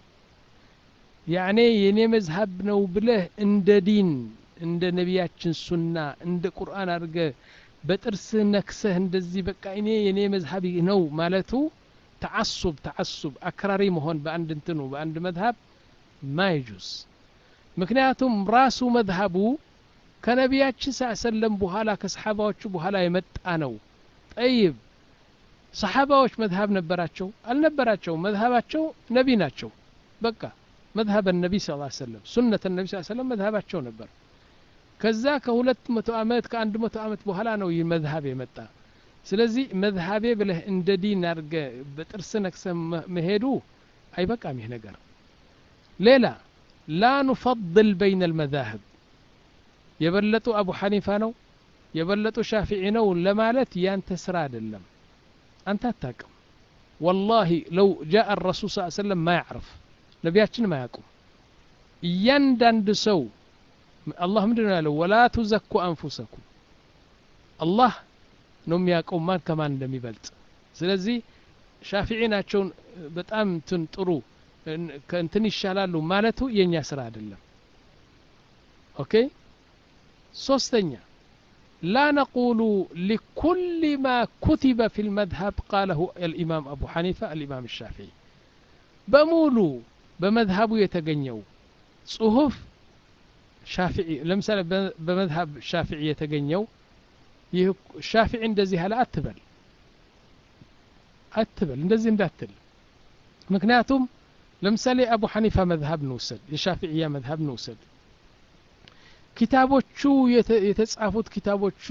[SPEAKER 1] يعني የኔ መዝሀብ ነው ብለህ እንደ ዲን እንደ ነቢያችን ሱና እንደ ቁርአን አድርገ በጥርስህ ነክሰህ እንደዚህ በቃ እኔ የኔ መዝሀብ ነው ማለቱ تعصب تعصب አክራሪ መሆን በአንድ እንትኑ በአንድ መዝሀብ ማይጁስ። ምክንያቱም ራሱ መዝሀቡ ከነቢያችን ሰለም በኋላ ከሰሃባዎቹ በኋላ የመጣ ነው። ጠይብ ሰሃባዎች መዝሀብ ነበራቸው አልነበራቸው? መዝሀባቸው ነቢ ናቸው። በቃ መዝሀብ النبي صلى الله عليه وسلم ሱነተ النبي صلى الله عليه وسلم መዝሀባቸው ነበር። ከዛ ከሁለት መቶ ዓመት ከአንድ መቶ ዓመት በኋላ ነው ይህ መዝሀብ የመጣ። ስለዚህ መዝሀቤ ብለህ እንደ ዲን አድርገ በጥርስ ነክሰ መሄዱ አይበቃም ይህ ነገር። ሌላ لا نفضل بين المذاهب የበለጡ አቡ ሐኒፋ ነው የበለጡ ሻፊዒ ነው ለማለት ያንተ ስራ አይደለም። አንተ አታውቅም። والله لو جاء الرسول صلى الله عليه وسلم ما يعرف ነቢያችን ማያውቁም። እያንዳንዱ ሰው አላህ ምንድነው ያለው? ولا تزكوا انفسكم አላህ ነው የሚያውቀው ማን ከማን እንደሚበልጥ። ስለዚህ ሻፊዒ ናቸው በጣም እንትን ጥሩ ከእንትን ይሻላሉ ማለቱ የኛ ስራ አይደለም። ኦኬ ሶስተኛ لا نقول لكل ما كتب في المذهب قاله الإمام أبو حنيفة الإمام الشافعي بمولو بمذهبه يتغنيو صحف شافعي لمثلا بمذهب الشافعي يتغنيو الشافعي እንደዚህ ያለ አትበል አትበል እንደዚህ እንዳትል። ምክንያቱም ለምሳሌ አቡ ሐኒፋ መዝሀብ ንውሰድ የሻፊዒያ መዝሀብ ንውሰድ ኪታቦቹ የተጻፉት ኪታቦቹ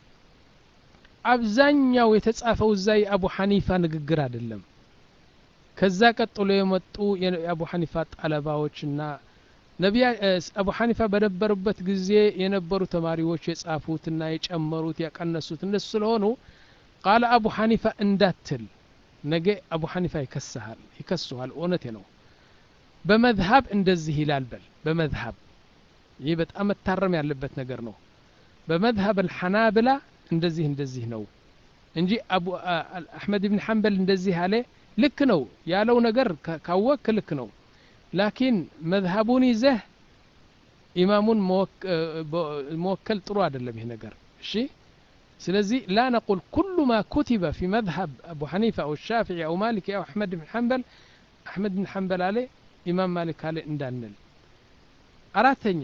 [SPEAKER 1] አብዛኛው የተጻፈው ዛይ አቡ ሐኒፋ ንግግር አይደለም። ከዛ ቀጥሎ የመጡ የአቡ ሐኒፋ ጣለባዎችና ነቢያ አቡ ሐኒፋ በነበሩበት ጊዜ የነበሩ ተማሪዎች የጻፉትና የጨመሩት ያቀነሱት እነሱ ስለሆኑ ቃል አቡ ሐኒፋ እንዳትል ነገ አቡ ሐኒፋ ይከስሃል ይከስዋል። እውነቴ ነው። በመዝሀብ እንደዚህ ይላል በል በመዝሀብ ይህ በጣም መታረም ያለበት ነገር ነው። በመዝሀብ الحنابلة እንደዚህ እንደዚህ ነው እንጂ አቡ አህመድ ኢብኑ ሐንበል እንደዚህ አለ ልክ ነው ያለው ነገር ካወክ ልክ ነው። ላኪን መዝሀቡን ይዘህ ኢማሙን መወከል ጥሩ አይደለም ይሄ ነገር። እሺ ስለዚህ لا نقول كل ما كتب في مذهب أبو حنيفة أو الشافعي أو مالك أو أحمد بن حنبل أحمد بن حنبل عليه إمام مالك عليه እንዳንል። አራተኛ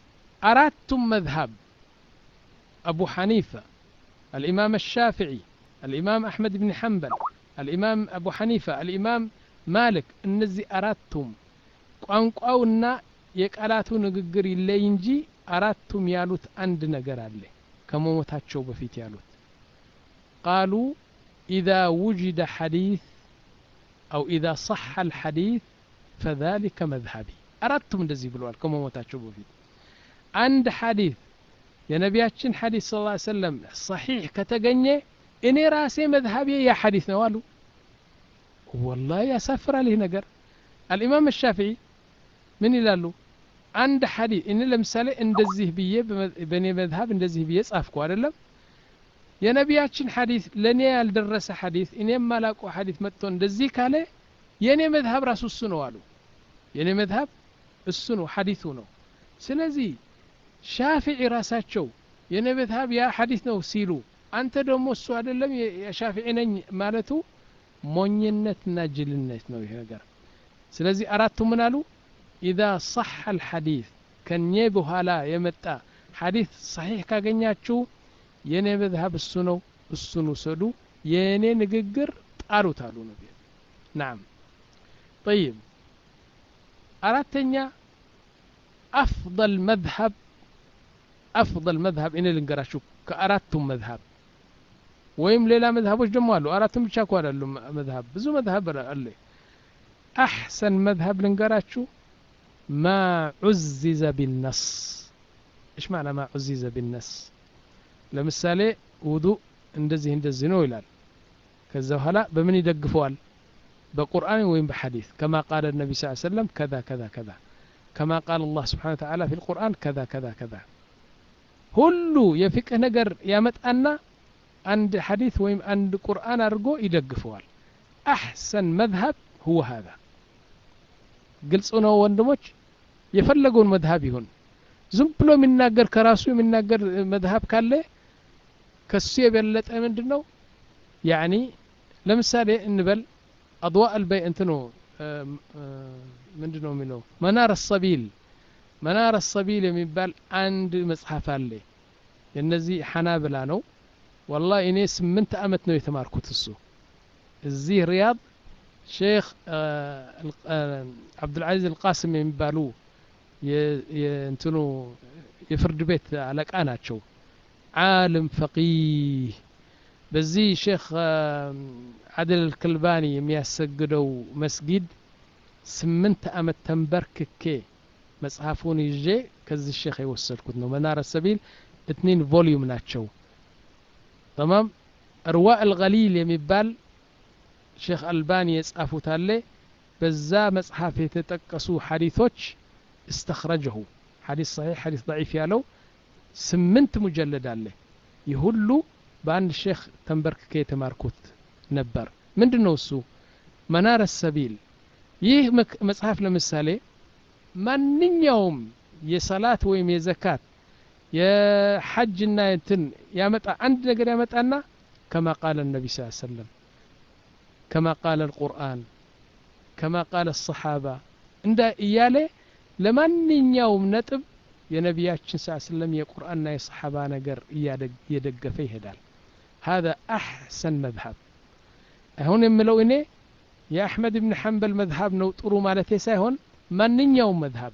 [SPEAKER 1] አራቱም መዝሀብ أبو حنيفة الإمام الشافعي الإمام أحمد بن حنبل الإمام أبو حنيفة الإمام مالك እነዚህ አራቱም ቋንቋውና የቃላቱ ንግግር ይለይ እንጂ አራቱም ያሉት አንድ ነገር አለ ከመሞታቸው በፊት ያሉት قالوا إذا وجد حديث أو إذا صح الحديث فذلك مذهبي أردتم እንደዚህ ብለዋል ከመሞታቸው በፊት አንድ ሐዲስ የነቢያችን ሐዲስ ሰለላሁ ዐለይሂ ወሰለም صحيح ከተገኘ እኔ ራሴ መዝሐቤ ያ ሐዲስ ነው አሉ والله ያሳፍራል ይሄ ነገር الإمام الشافعي ምን ይላሉ አንድ ሐዲስ እኔ ለምሳሌ እንደዚህ ብዬ በኔ መዝሐብ እንደዚህ ብዬ ጻፍኩ አይደለም የነቢያችን ሐዲስ ለኔ ያልደረሰ ሐዲስ እኔም ማላውቀው ሐዲስ መጥቶ እንደዚህ ካለ የኔ መዝሐብ ራሱ እሱ ነው አሉ የኔ መዝሐብ እሱ ነው ሐዲሱ ነው ስለዚህ ሻፊዒ ራሳቸው የኔ መዝሐብ ያ ሐዲስ ነው ሲሉ አንተ ደግሞ እሱ አይደለም የሻፊዒ ነኝ ማለቱ ሞኝነትና ጅልነት ነው ይሄ ነገር ስለዚህ አራቱ ምን አሉ إذا صح الحديث ከኔ በኋላ የመጣ ሐዲስ صحيح ካገኛችሁ የኔ መዝሐብ እሱ ነው እሱን ወሰዱ የኔ ንግግር ጣሉት አሉ ነብዩ نعم طيب አራተኛ أفضل مذهب أفضل مذهب إن لنقرأشوك كأراتهم مذهب ويم ليلا مذهبوش دموالو أراتهم بشاكو على مذهب بزو مذهب اللي أحسن مذهب لنقرأشو ما عزز بالنص إيش معنى ما عزز بالنص لمثالي وضوء اندزي اندزي نو يلال كذا هلا بمن يدقفوال بقرآن وين بحديث كما قال النبي صلى الله عليه وسلم كذا كذا كذا كما قال الله سبحانه وتعالى في القرآن كذا كذا كذا ሁሉ የፍቅህ ነገር ያመጣና አንድ ሐዲስ ወይም አንድ ቁርአን አድርጎ ይደግፈዋል احسن مذهب هو هذا ግልጽ ነው ወንድሞች የፈለገውን መذهب ይሁን ዝም ብሎ የሚናገር ከራሱ የሚናገር መذهب ካለ ከሱ የበለጠ ምንድነው يعني ለምሳሌ እንበል اضواء البيع እንትኑ ምንድነው የሚለው منار السبيل منار السبيل የሚባል አንድ መጽሐፍ አለ የነዚህ ሐናብላ ነው والله እኔ ስምንት አመት ነው የተማርኩት እሱ እዚህ ሪያድ ሼክ አብዱል አዚዝ አልቃሲም የሚባሉ የእንትኑ የፍርድ ቤት አለቃ ናቸው ዓለም فقيه በዚህ ሼክ አደል الكلباني የሚያሰግደው መስጊድ ስምንት አመት ተንበርክኬ መጽሐፉን ይዤ ከዚህ ሼክ የወሰድኩት ነው منار السبيل اثنين ቮሊዩም ናቸው تمام ارواء الغليل የሚባል ሼክ አልባኒ የጻፉት አለ በዛ መጽሐፍ የተጠቀሱ ሐዲሶች استخرجه حديث صحيح حديث ضعيف ያለው ስምንት ሙጀለድ አለ ይሁሉ በአንድ ሼክ ተንበርክኬ የተማርኩት ነበር ምንድነው እሱ منار السبيل ይህ መጽሐፍ ለምሳሌ ማንኛውም የሰላት ወይም የዘካት የሐጅና እንትን ያመጣ አንድ ነገር ያመጣና كما قال النبي صلى الله عليه وسلم كما قال القرآن كما قال الصحابة እንደ እያለ ለማንኛውም ነጥብ የነቢያችን ሰለላሁ ዐለይሂ ወሰለም የቁርአንና የሰሐባ ነገር እየደገፈ ይሄዳል هذا احسن مذهب አሁን የምለው እኔ የአህመድ ኢብኑ ሐንበል መዝሐብ ነው ጥሩ ማለት ሳይሆን ማንኛውም መዝሐብ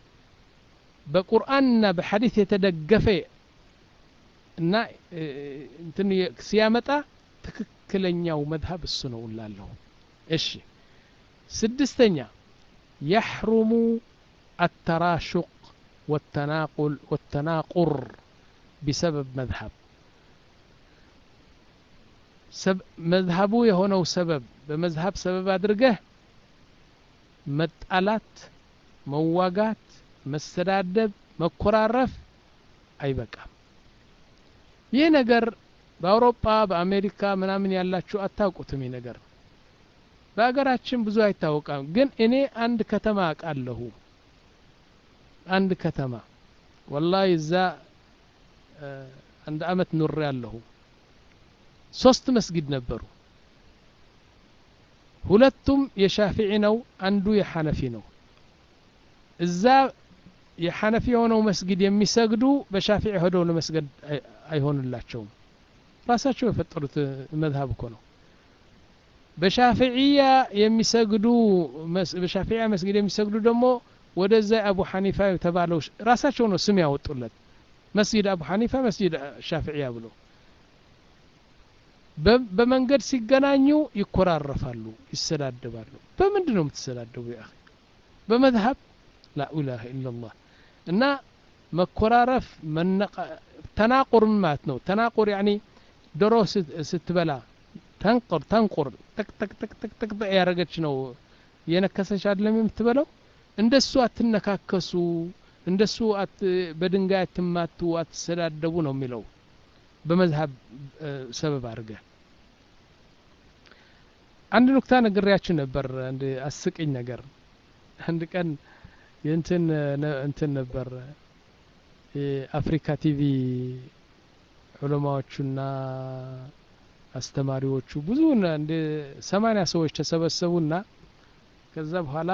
[SPEAKER 1] በቁርአንና በሐዲስ የተደገፈ እና እንትን ሲያመጣ ትክክለኛው መዝሐብ እሱ ነው እላለሁ እሺ ስድስተኛ يحرم التراشق والتناقل والتناقر بسبب مذهب سب مذهبه የሆነው ሰበብ በመዝሐብ ሰበብ አድርገህ መጣላት መዋጋት መሰዳደብ መኮራረፍ አይበቃም ይህ ነገር በአውሮፓ በአሜሪካ ምናምን ያላችሁ አታውቁትም ይህ ነገር በአገራችን ብዙ አይታወቅም ግን እኔ አንድ ከተማ አቃለሁ አንድ ከተማ والله እዛ አንድ አመት ኑር ያለሁ ሶስት መስጊድ ነበሩ ሁለቱም የሻፊዒ ነው አንዱ የሐነፊ ነው እዛ የሐነፊ ሆነው መስጊድ የሚሰግዱ በሻፊዒ ሆነው ለመስገድ አይሆንላቸውም ራሳቸው የፈጠሩት መዝሀብ እኮ ነው። በሻፊዒያ የሚሰግዱ በሻፊዒያ መስጊድ የሚሰግዱ ደግሞ ወደዛ አቡ ሐኒፋ የተባለው ራሳቸው ነው ስም ያወጡለት መስጊድ አቡ ሐኒፋ መስጊድ ሻፊዒያ ብሎ በመንገድ ሲገናኙ ይኮራረፋሉ ይሰዳደባሉ። በምንድን ነው የምትሰዳደቡ ያ አኺ? በመዝሀብ ላ ኢላሃ ኢላላህ። እና መኮራረፍ ተናቁር ማለት ነው። ተናቁር ያኒ ዶሮ ስትበላ ተንቁር ተንቁር ተክ ተክ ተክ ተክ ተክ ያረገች ነው የነከሰች አይደለም የምትበላው። እንደሱ አትነካከሱ፣ እንደሱ በድንጋይ አትማቱ፣ አትሰዳደቡ ነው የሚለው በመዝሀብ ሰበብ አድርገ። አንድ ኑክታ ነግሬያችሁ ነበር፣ አንድ አስቂኝ ነገር። አንድ ቀን የእንትን እንትን ነበር የአፍሪካ ቲቪ ዑለማዎቹና አስተማሪዎቹ ብዙ እንደ ሰማንያ ሰዎች ተሰበሰቡና ከዛ በኋላ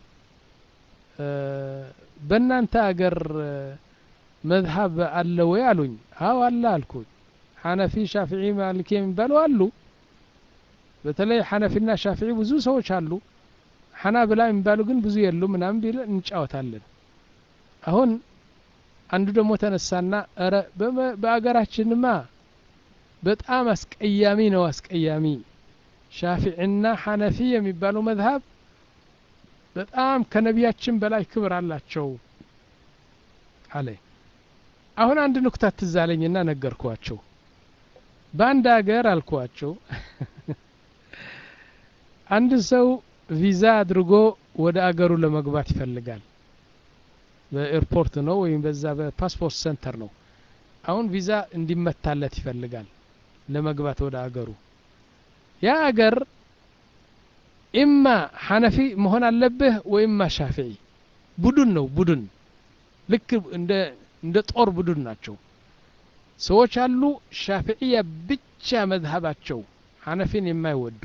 [SPEAKER 1] በእናንተ አገር መዝሀብ አለ ወይ አሉኝ። አዎ አለ አልኩት። ሐነፊ ሻፊዒ ማሊኪ የሚባሉ አሉ። በተለይ ሐነፊና ሻፊዒ ብዙ ሰዎች አሉ። ሐናብላ የሚባሉ ግን ብዙ የሉም ምናምን ቢል እንጫወታለን። አሁን አንዱ ደግሞ ተነሳና አረ በአገራችንማ በጣም አስቀያሚ ነው አስቀያሚ ሻፊዒና ሐነፊ የሚባሉ መዝሀብ በጣም ከነቢያችን በላይ ክብር አላቸው አለ። አሁን አንድ ኑክታ ትዛለኝና ነገርኳቸው። በአንድ ሀገር አልኳቸው አንድ ሰው ቪዛ አድርጎ ወደ አገሩ ለመግባት ይፈልጋል። በኤርፖርት ነው ወይም በዛ በፓስፖርት ሴንተር ነው። አሁን ቪዛ እንዲመታለት ይፈልጋል ለመግባት ወደ አገሩ። ያ አገር ኢማ ሐነፊ መሆን አለብህ ወይማ ሻፊዒ። ቡድን ነው ቡድን፣ ልክ እንደ እንደ ጦር ቡድን ናቸው። ሰዎች አሉ ሻፊዒያ ብቻ መዝሀባቸው ሐነፊን የማይወዱ፣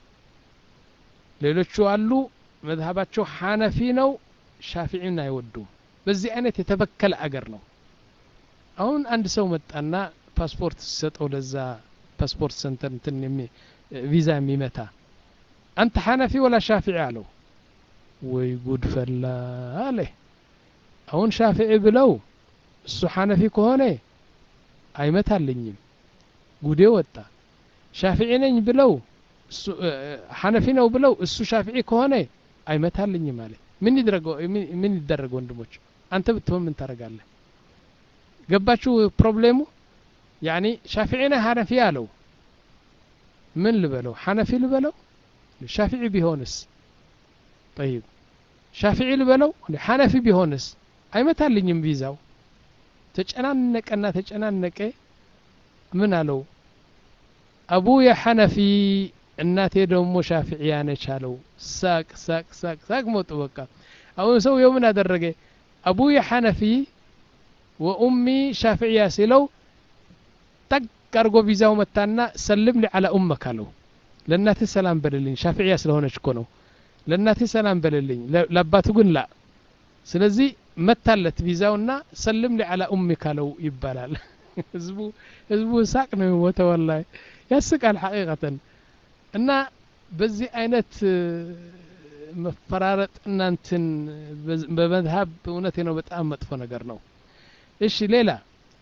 [SPEAKER 1] ሌሎቹ አሉ መዝሀባቸው ሐነፊ ነው ሻፊዒን አይወዱም። በዚህ አይነት የተበከለ አገር ነው። አሁን አንድ ሰው መጣና ፓስፖርት ሰጠው ለዛ ፓስፖርት ሴንተር እንትን ቪዛ የሚመታ አንተ ሐነፊ ወላ ሻፊዒ አለው። ወይ ጉድ ፈላ አለ። አሁን ሻፊዒ ብለው እሱ ሐነፊ ከሆነ አይመታልኝም፣ ጉዴ ወጣ። ሻፊዒ ነኝ ብለው እሱ ሐነፊ ነው ብለው እሱ ሻፊዒ ከሆነ አይመታልኝም አለ። ምን ይደረገው ምን ይደረገው? ወንድሞች አንተ ብትሆን ምን ታረጋለህ? ገባችሁ ፕሮብሌሙ? ያኒ ሻፊዒና ሐነፊ አለው። ምን ልበለው? ሐነፊ ልበለው? ሻፊዒ ቢሆንስ? طيب ሻፊዒ ልበለው? ሐነፊ ቢሆንስ? አይመታልኝም ቪዛው። ተጨናነቀና ተጨናነቀ። ምን አለው? አቡየ ሐነፊ እናቴ ደግሞ ሻፊዒያ ነች አለው። ሳቅ ሳቅ ሳቅ ሳቅ ሞቱ በቃ። አሁን ሰው የምን አደረገ? አቡየ ሐነፊ ወኡሚ ሻፊዒያ ሲለው ጠቅ አርጎ ቪዛው መታና ሰልም ሊ على امك አለው። ለእናቴ ሰላም በልልኝ፣ ሻፊዒያ ስለሆነች እኮ ነው። ለእናቴ ሰላም በልልኝ፣ ለአባቱ ግን ላ። ስለዚህ መታለት ቪዛውና ሰልም ሊ على امك አለው ይባላል። ህዝቡ ህዝቡ ሳቅ ነው የሞተው والله ያስቃል ሐቂቀተን። እና በዚህ አይነት መፈራረጥ እናንተን በመዝሀብ እውነቴ ነው በጣም መጥፎ ነገር ነው። እሺ ሌላ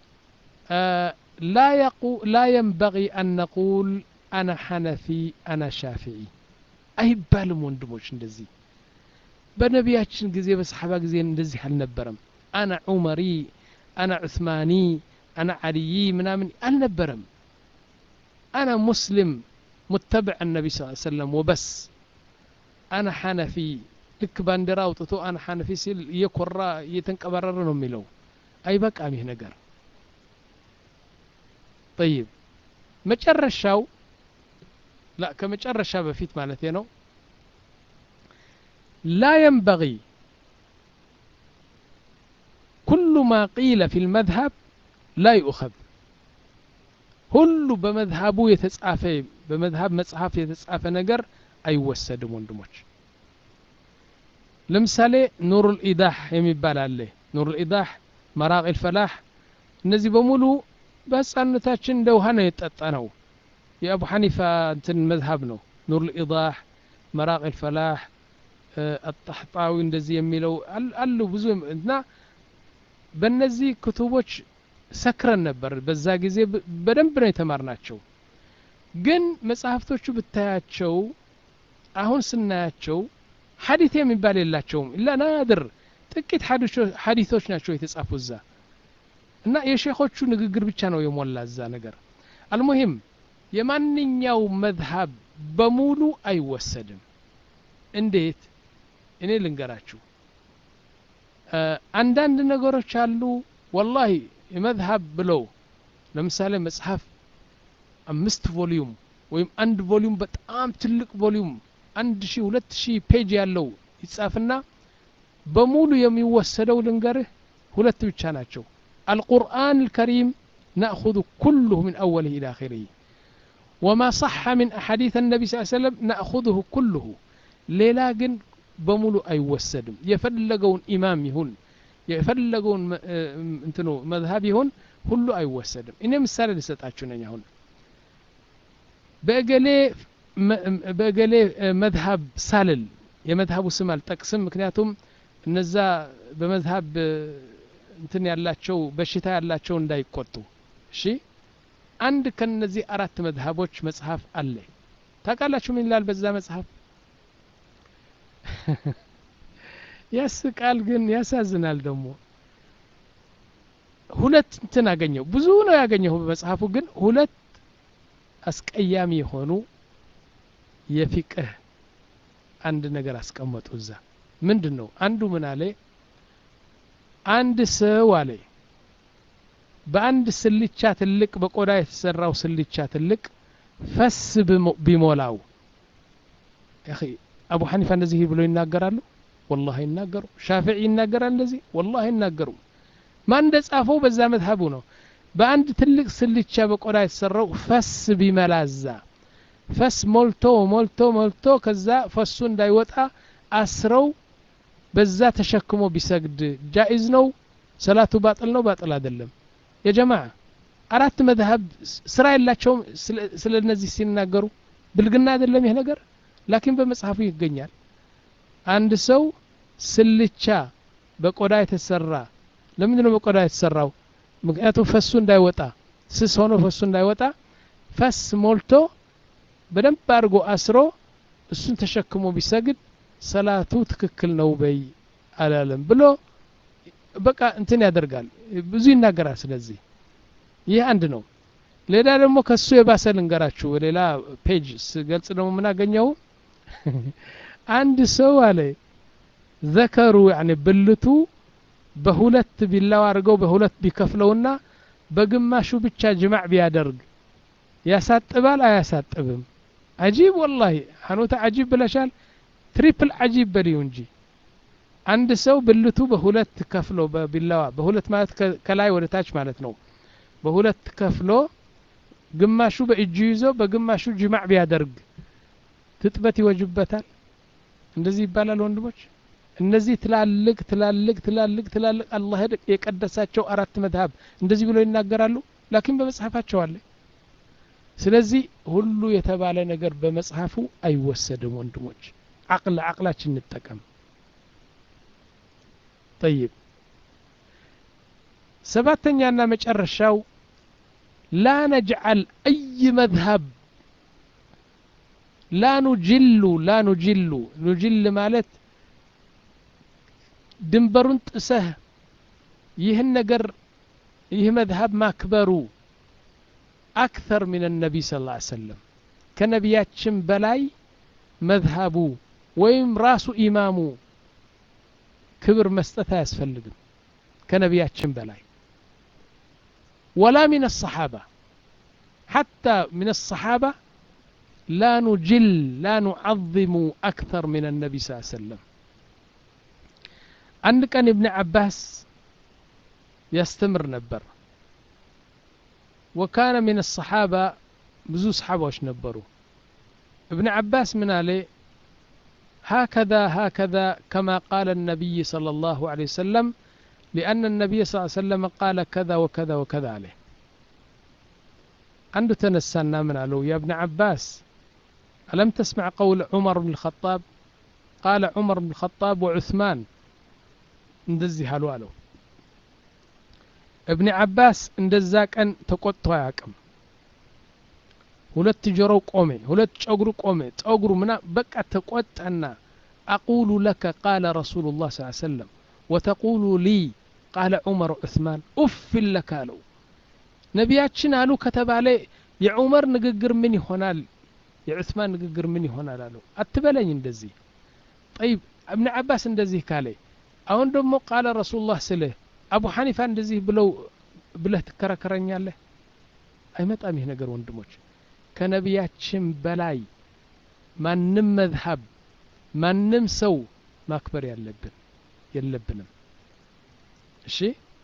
[SPEAKER 1] لا يقول لا ينبغي أن نقول أنا حنفي أنا شافعي አይባልም ወንድሞች። እንደዚህ በነቢያችን ጊዜ በሰሐባ ጊዜ እንደዚህ አልነበረም። أنا عمري أنا عثماني أنا علي ምናምን አልነበረም። أنا مسلم متبع النبي صلى الله عليه وسلم وبس. أنا حنفي ልክ ባንዲራ አውጥቶ أنا حنفي ሲል እየኮራ እየተንቀባረረ ነው የሚለው። አይበቃም ይህ ነገር። طيب መጨረሻው لا ከመጨረሻ በፊት ማለት ነው لا ينبغي كل ما قيل في المذهب لا يؤخذ. ሁሉ በመዝሀቡ የተጻፈ በመዝሀብ መጽሐፍ የተጻፈ ነገር አይወሰድም ወንድሞች። ለምሳሌ ኑሩል ኢዳህ የሚባል አለ። ኑሩል ኢዳህ መራቅ الفلاح እነዚህ በሙሉ በህፃንነታችን እንደ ውሃ ነው የጠጣነው። የአቡ ሐኒፋ እንትን መዝሀብ ነው። ኑር الإيضاح መራቅ الفلاح الطحطاوي እንደዚህ የሚለው አሉ ብዙ እና በእነዚህ ክቱቦች ሰክረን ነበር። በዛ ጊዜ በደንብ ነው የተማርናቸው። ግን መጽሐፍቶቹ ብታያቸው አሁን ስናያቸው ሐዲስ የሚባል የላቸውም። ኢላ ናድር ጥቂት ሐዲሶች ናቸው የተጻፉ እዛ እና የሼኾቹ ንግግር ብቻ ነው የሞላ እዛ ነገር። አልሙሂም የማንኛው መዝሀብ በሙሉ አይወሰድም። እንዴት? እኔ ልንገራችሁ። አንዳንድ ነገሮች አሉ ወላሂ የመዝሀብ ብለው ለምሳሌ መጽሐፍ አምስት ቮሊዩም ወይም አንድ ቮሊዩም በጣም ትልቅ ቮሊዩም አንድ ሺህ ሁለት ሺህ ፔጅ ያለው ይጻፍና በሙሉ የሚወሰደው ልንገርህ ሁለት ብቻ ናቸው። القرآن الكريم نأخذ كله من أوله إلى آخره وما صح من أحاديث النبي صلى الله عليه وسلم نأخذه كله ሌላ ግን በሙሉ አይወሰድም። የፈለገውን ኢማም ይሁን የፈለገውን እንትኑ መዝሀብ ይሁን ሁሉ አይወሰድም። እኔ ምሳሌ ልሰጣችሁ ነኝ። አሁን በእገሌ በእገሌ መዝሀብ ሳልል የመዝሀቡ ስም አልጠቅስም፣ ምክንያቱም እነዛ በመዝሀብ እንትን ያላቸው በሽታ ያላቸው እንዳይቆጡ። እሺ አንድ ከነዚህ አራት መዝሀቦች መጽሐፍ አለ። ታውቃላችሁ ምን ይላል በዛ መጽሐፍ? ያስቃል ግን ያሳዝናል ደግሞ። ሁለት እንትን አገኘው። ብዙ ነው ያገኘው በመጽሐፉ፣ ግን ሁለት አስቀያሚ የሆኑ የፊቅህ አንድ ነገር አስቀመጡ እዛ። ምንድነው? አንዱ ምን አለ? አንድ ሰው አለ በአንድ ስልቻ ትልቅ በቆዳ የተሰራው ስልቻ ትልቅ ፈስ ቢሞላው ያኺ አቡ ሐኒፋ እንደዚህ ብሎ ይናገራሉ? ወላሂ ይናገሩ። ሻፊዒ ይናገራል እንደዚህ? ወላሂ ይናገሩ። ማን እንደጻፈው በዛ መዝሀቡ ነው። በአንድ ትልቅ ስልቻ በቆዳ የተሰራው ፈስ ቢመላዛ ፈስ ሞልቶ ሞልቶ ሞልቶ ከዛ ፈሱ እንዳይወጣ አስረው በዛ ተሸክሞ ቢሰግድ ጃኢዝ ነው? ሰላቱ ባጥል ነው? ባጥል አይደለም? የጀማዓ አራት መዝሀብ ስራ የላቸውም ስለነዚህ ሲናገሩ። ብልግና አይደለም ይሄ ነገር? ላኪን በመጽሐፉ ይገኛል። አንድ ሰው ስልቻ በቆዳ የተሰራ ለምን ነው በቆዳ የተሰራው? ምክንያቱም ፈሱ እንዳይወጣ ስስ ሆኖ ፈሱ እንዳይወጣ ፈስ ሞልቶ በደንብ አድርጎ አስሮ እሱን ተሸክሞ ቢሰግድ ሰላቱ ትክክል ነው በይ አላለም ብሎ በቃ እንትን ያደርጋል። ብዙ ይናገራል። ስለዚህ ይህ አንድ ነው። ሌላ ደግሞ ከሱ የባሰ ልንገራችሁ። ሌላ ፔጅ ስገልጽ ደግሞ ምን አገኘው? አንድ ሰው አለ ዘከሩ يعني ብልቱ በሁለት ቢላው አድርገው በሁለት ቢከፍለውና በግማሹ ብቻ ጅማዕ ቢያደርግ ያሳጥባል አያሳጥብም? አጂብ ወላሂ ሐኑታ አጂብ ብለሻል። ትሪፕል አጂብ በሊው እንጂ አንድ ሰው ብልቱ በሁለት ከፍሎ በቢላዋ በሁለት ማለት ከላይ ወደ ታች ማለት ነው። በሁለት ከፍሎ ግማሹ በእጁ ይዞ በግማሹ ጅማዕ ቢያደርግ ትጥበት ይወጅበታል? እንደዚህ ይባላል ወንድሞች። እነዚህ ትላልቅ ትላልቅ ትላልቅ ትላልቅ አላህ የቀደሳቸው አራት መዝሀብ እንደዚህ ብሎ ይናገራሉ። ላኪን በመጽሐፋቸው አለ። ስለዚህ ሁሉ የተባለ ነገር በመጽሐፉ አይወሰድም ወንድሞች። አቅል አቅላችን እንጠቀም። طيب سباتኛና መጨረሻው لا نجعل أي مذهب لا نجل لا نجل نجل ማለት ድንበሩን ጥሰህ ይህን ነገር ይህ መዝሀብ ማክበሩ أكثر من النبي صلى الله عليه وسلم ከነቢያችን በላይ መዝሀቡ ወይም ራሱ ኢማሙ ክብር መስጠት አያስፈልግም ከነቢያችን በላይ ولا من الصحابة حتى من الصحابة لا نجل لا نعظم أكثر من النبي صلى الله عليه وسلم. عند كان ابن عباس يستمر نبر وكان من الصحابة بزو صحابة وش نبروا. ابن عباس من عليه هكذا هكذا كما قال النبي صلى الله عليه وسلم لأن النبي صلى الله عليه وسلم قال كذا وكذا وكذا عليه. عنده تنسانا من قالوا يا ابن عباس ألم تسمع قول عمر بن الخطاب قال عمر بن الخطاب وعثمان እንደዚህ አሉ አለው ابن عباس እንደዛ ቀን ተቆጥቶ አያውቅም ሁለት ጆሮው ቆመ ሁለት ጨጉሩ ቆመ ጨጉሩ ምና በቃ ተቆጣና أقول لك قال رسول الله صلى الله عليه وسلم وتقول لي قال عمر وعثمان أف لك አለው ነቢያችን አሉ ከተባለ የዑመር ንግግር ምን ይሆናል የዑስማን ንግግር ምን ይሆናል አለው አትበለኝ እንደዚህ طيب ابن عباس እንደዚህ ካለ አሁን ደግሞ قال رسول الله ስለ አቡ ሐኒፋ እንደዚህ ብለው ብለህ ትከራከረኛለህ አይመጣም ይሄ ነገር ወንድሞች ከነቢያችን በላይ ማንም መዝሐብ ማንም ሰው ማክበር ያለብን የለብንም እሺ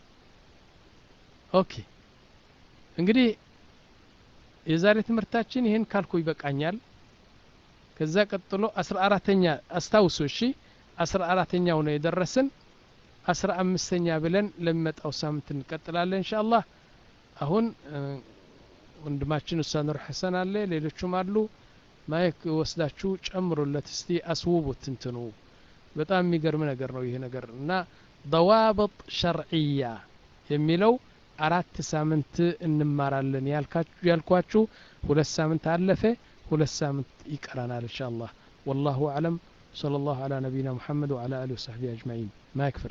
[SPEAKER 1] ኦኬ እንግዲህ የዛሬ ትምህርታችን ይሄን ካልኩ ይበቃኛል ከዛ ቀጥሎ አስራ አራተኛ አስታውሱ እሺ አስራ አራተኛው ነው የደረሰን አስራ አምስተኛ ብለን ለሚመጣው ሳምንት እንቀጥላለን ኢንሻአላህ አሁን ወንድማችን ኡስታዝ ኑር ሐሰን አለ ሌሎችም አሉ ማይክ ወስዳችሁ ጨምሩለት እስቲ አስውቡት እንትኑ በጣም የሚገርም ነገር ነው ይሄ ነገር እና ضوابط شرعيه የሚለው አራት ሳምንት እንማራለን ያልካችሁ ያልኳችሁ ሁለት ሳምንት አለፈ ሁለት ሳምንት ይቀራናል ኢንሻአላህ والله اعلم صلى الله على نبينا محمد وعلى اله وصحبه اجمعين ما يكفر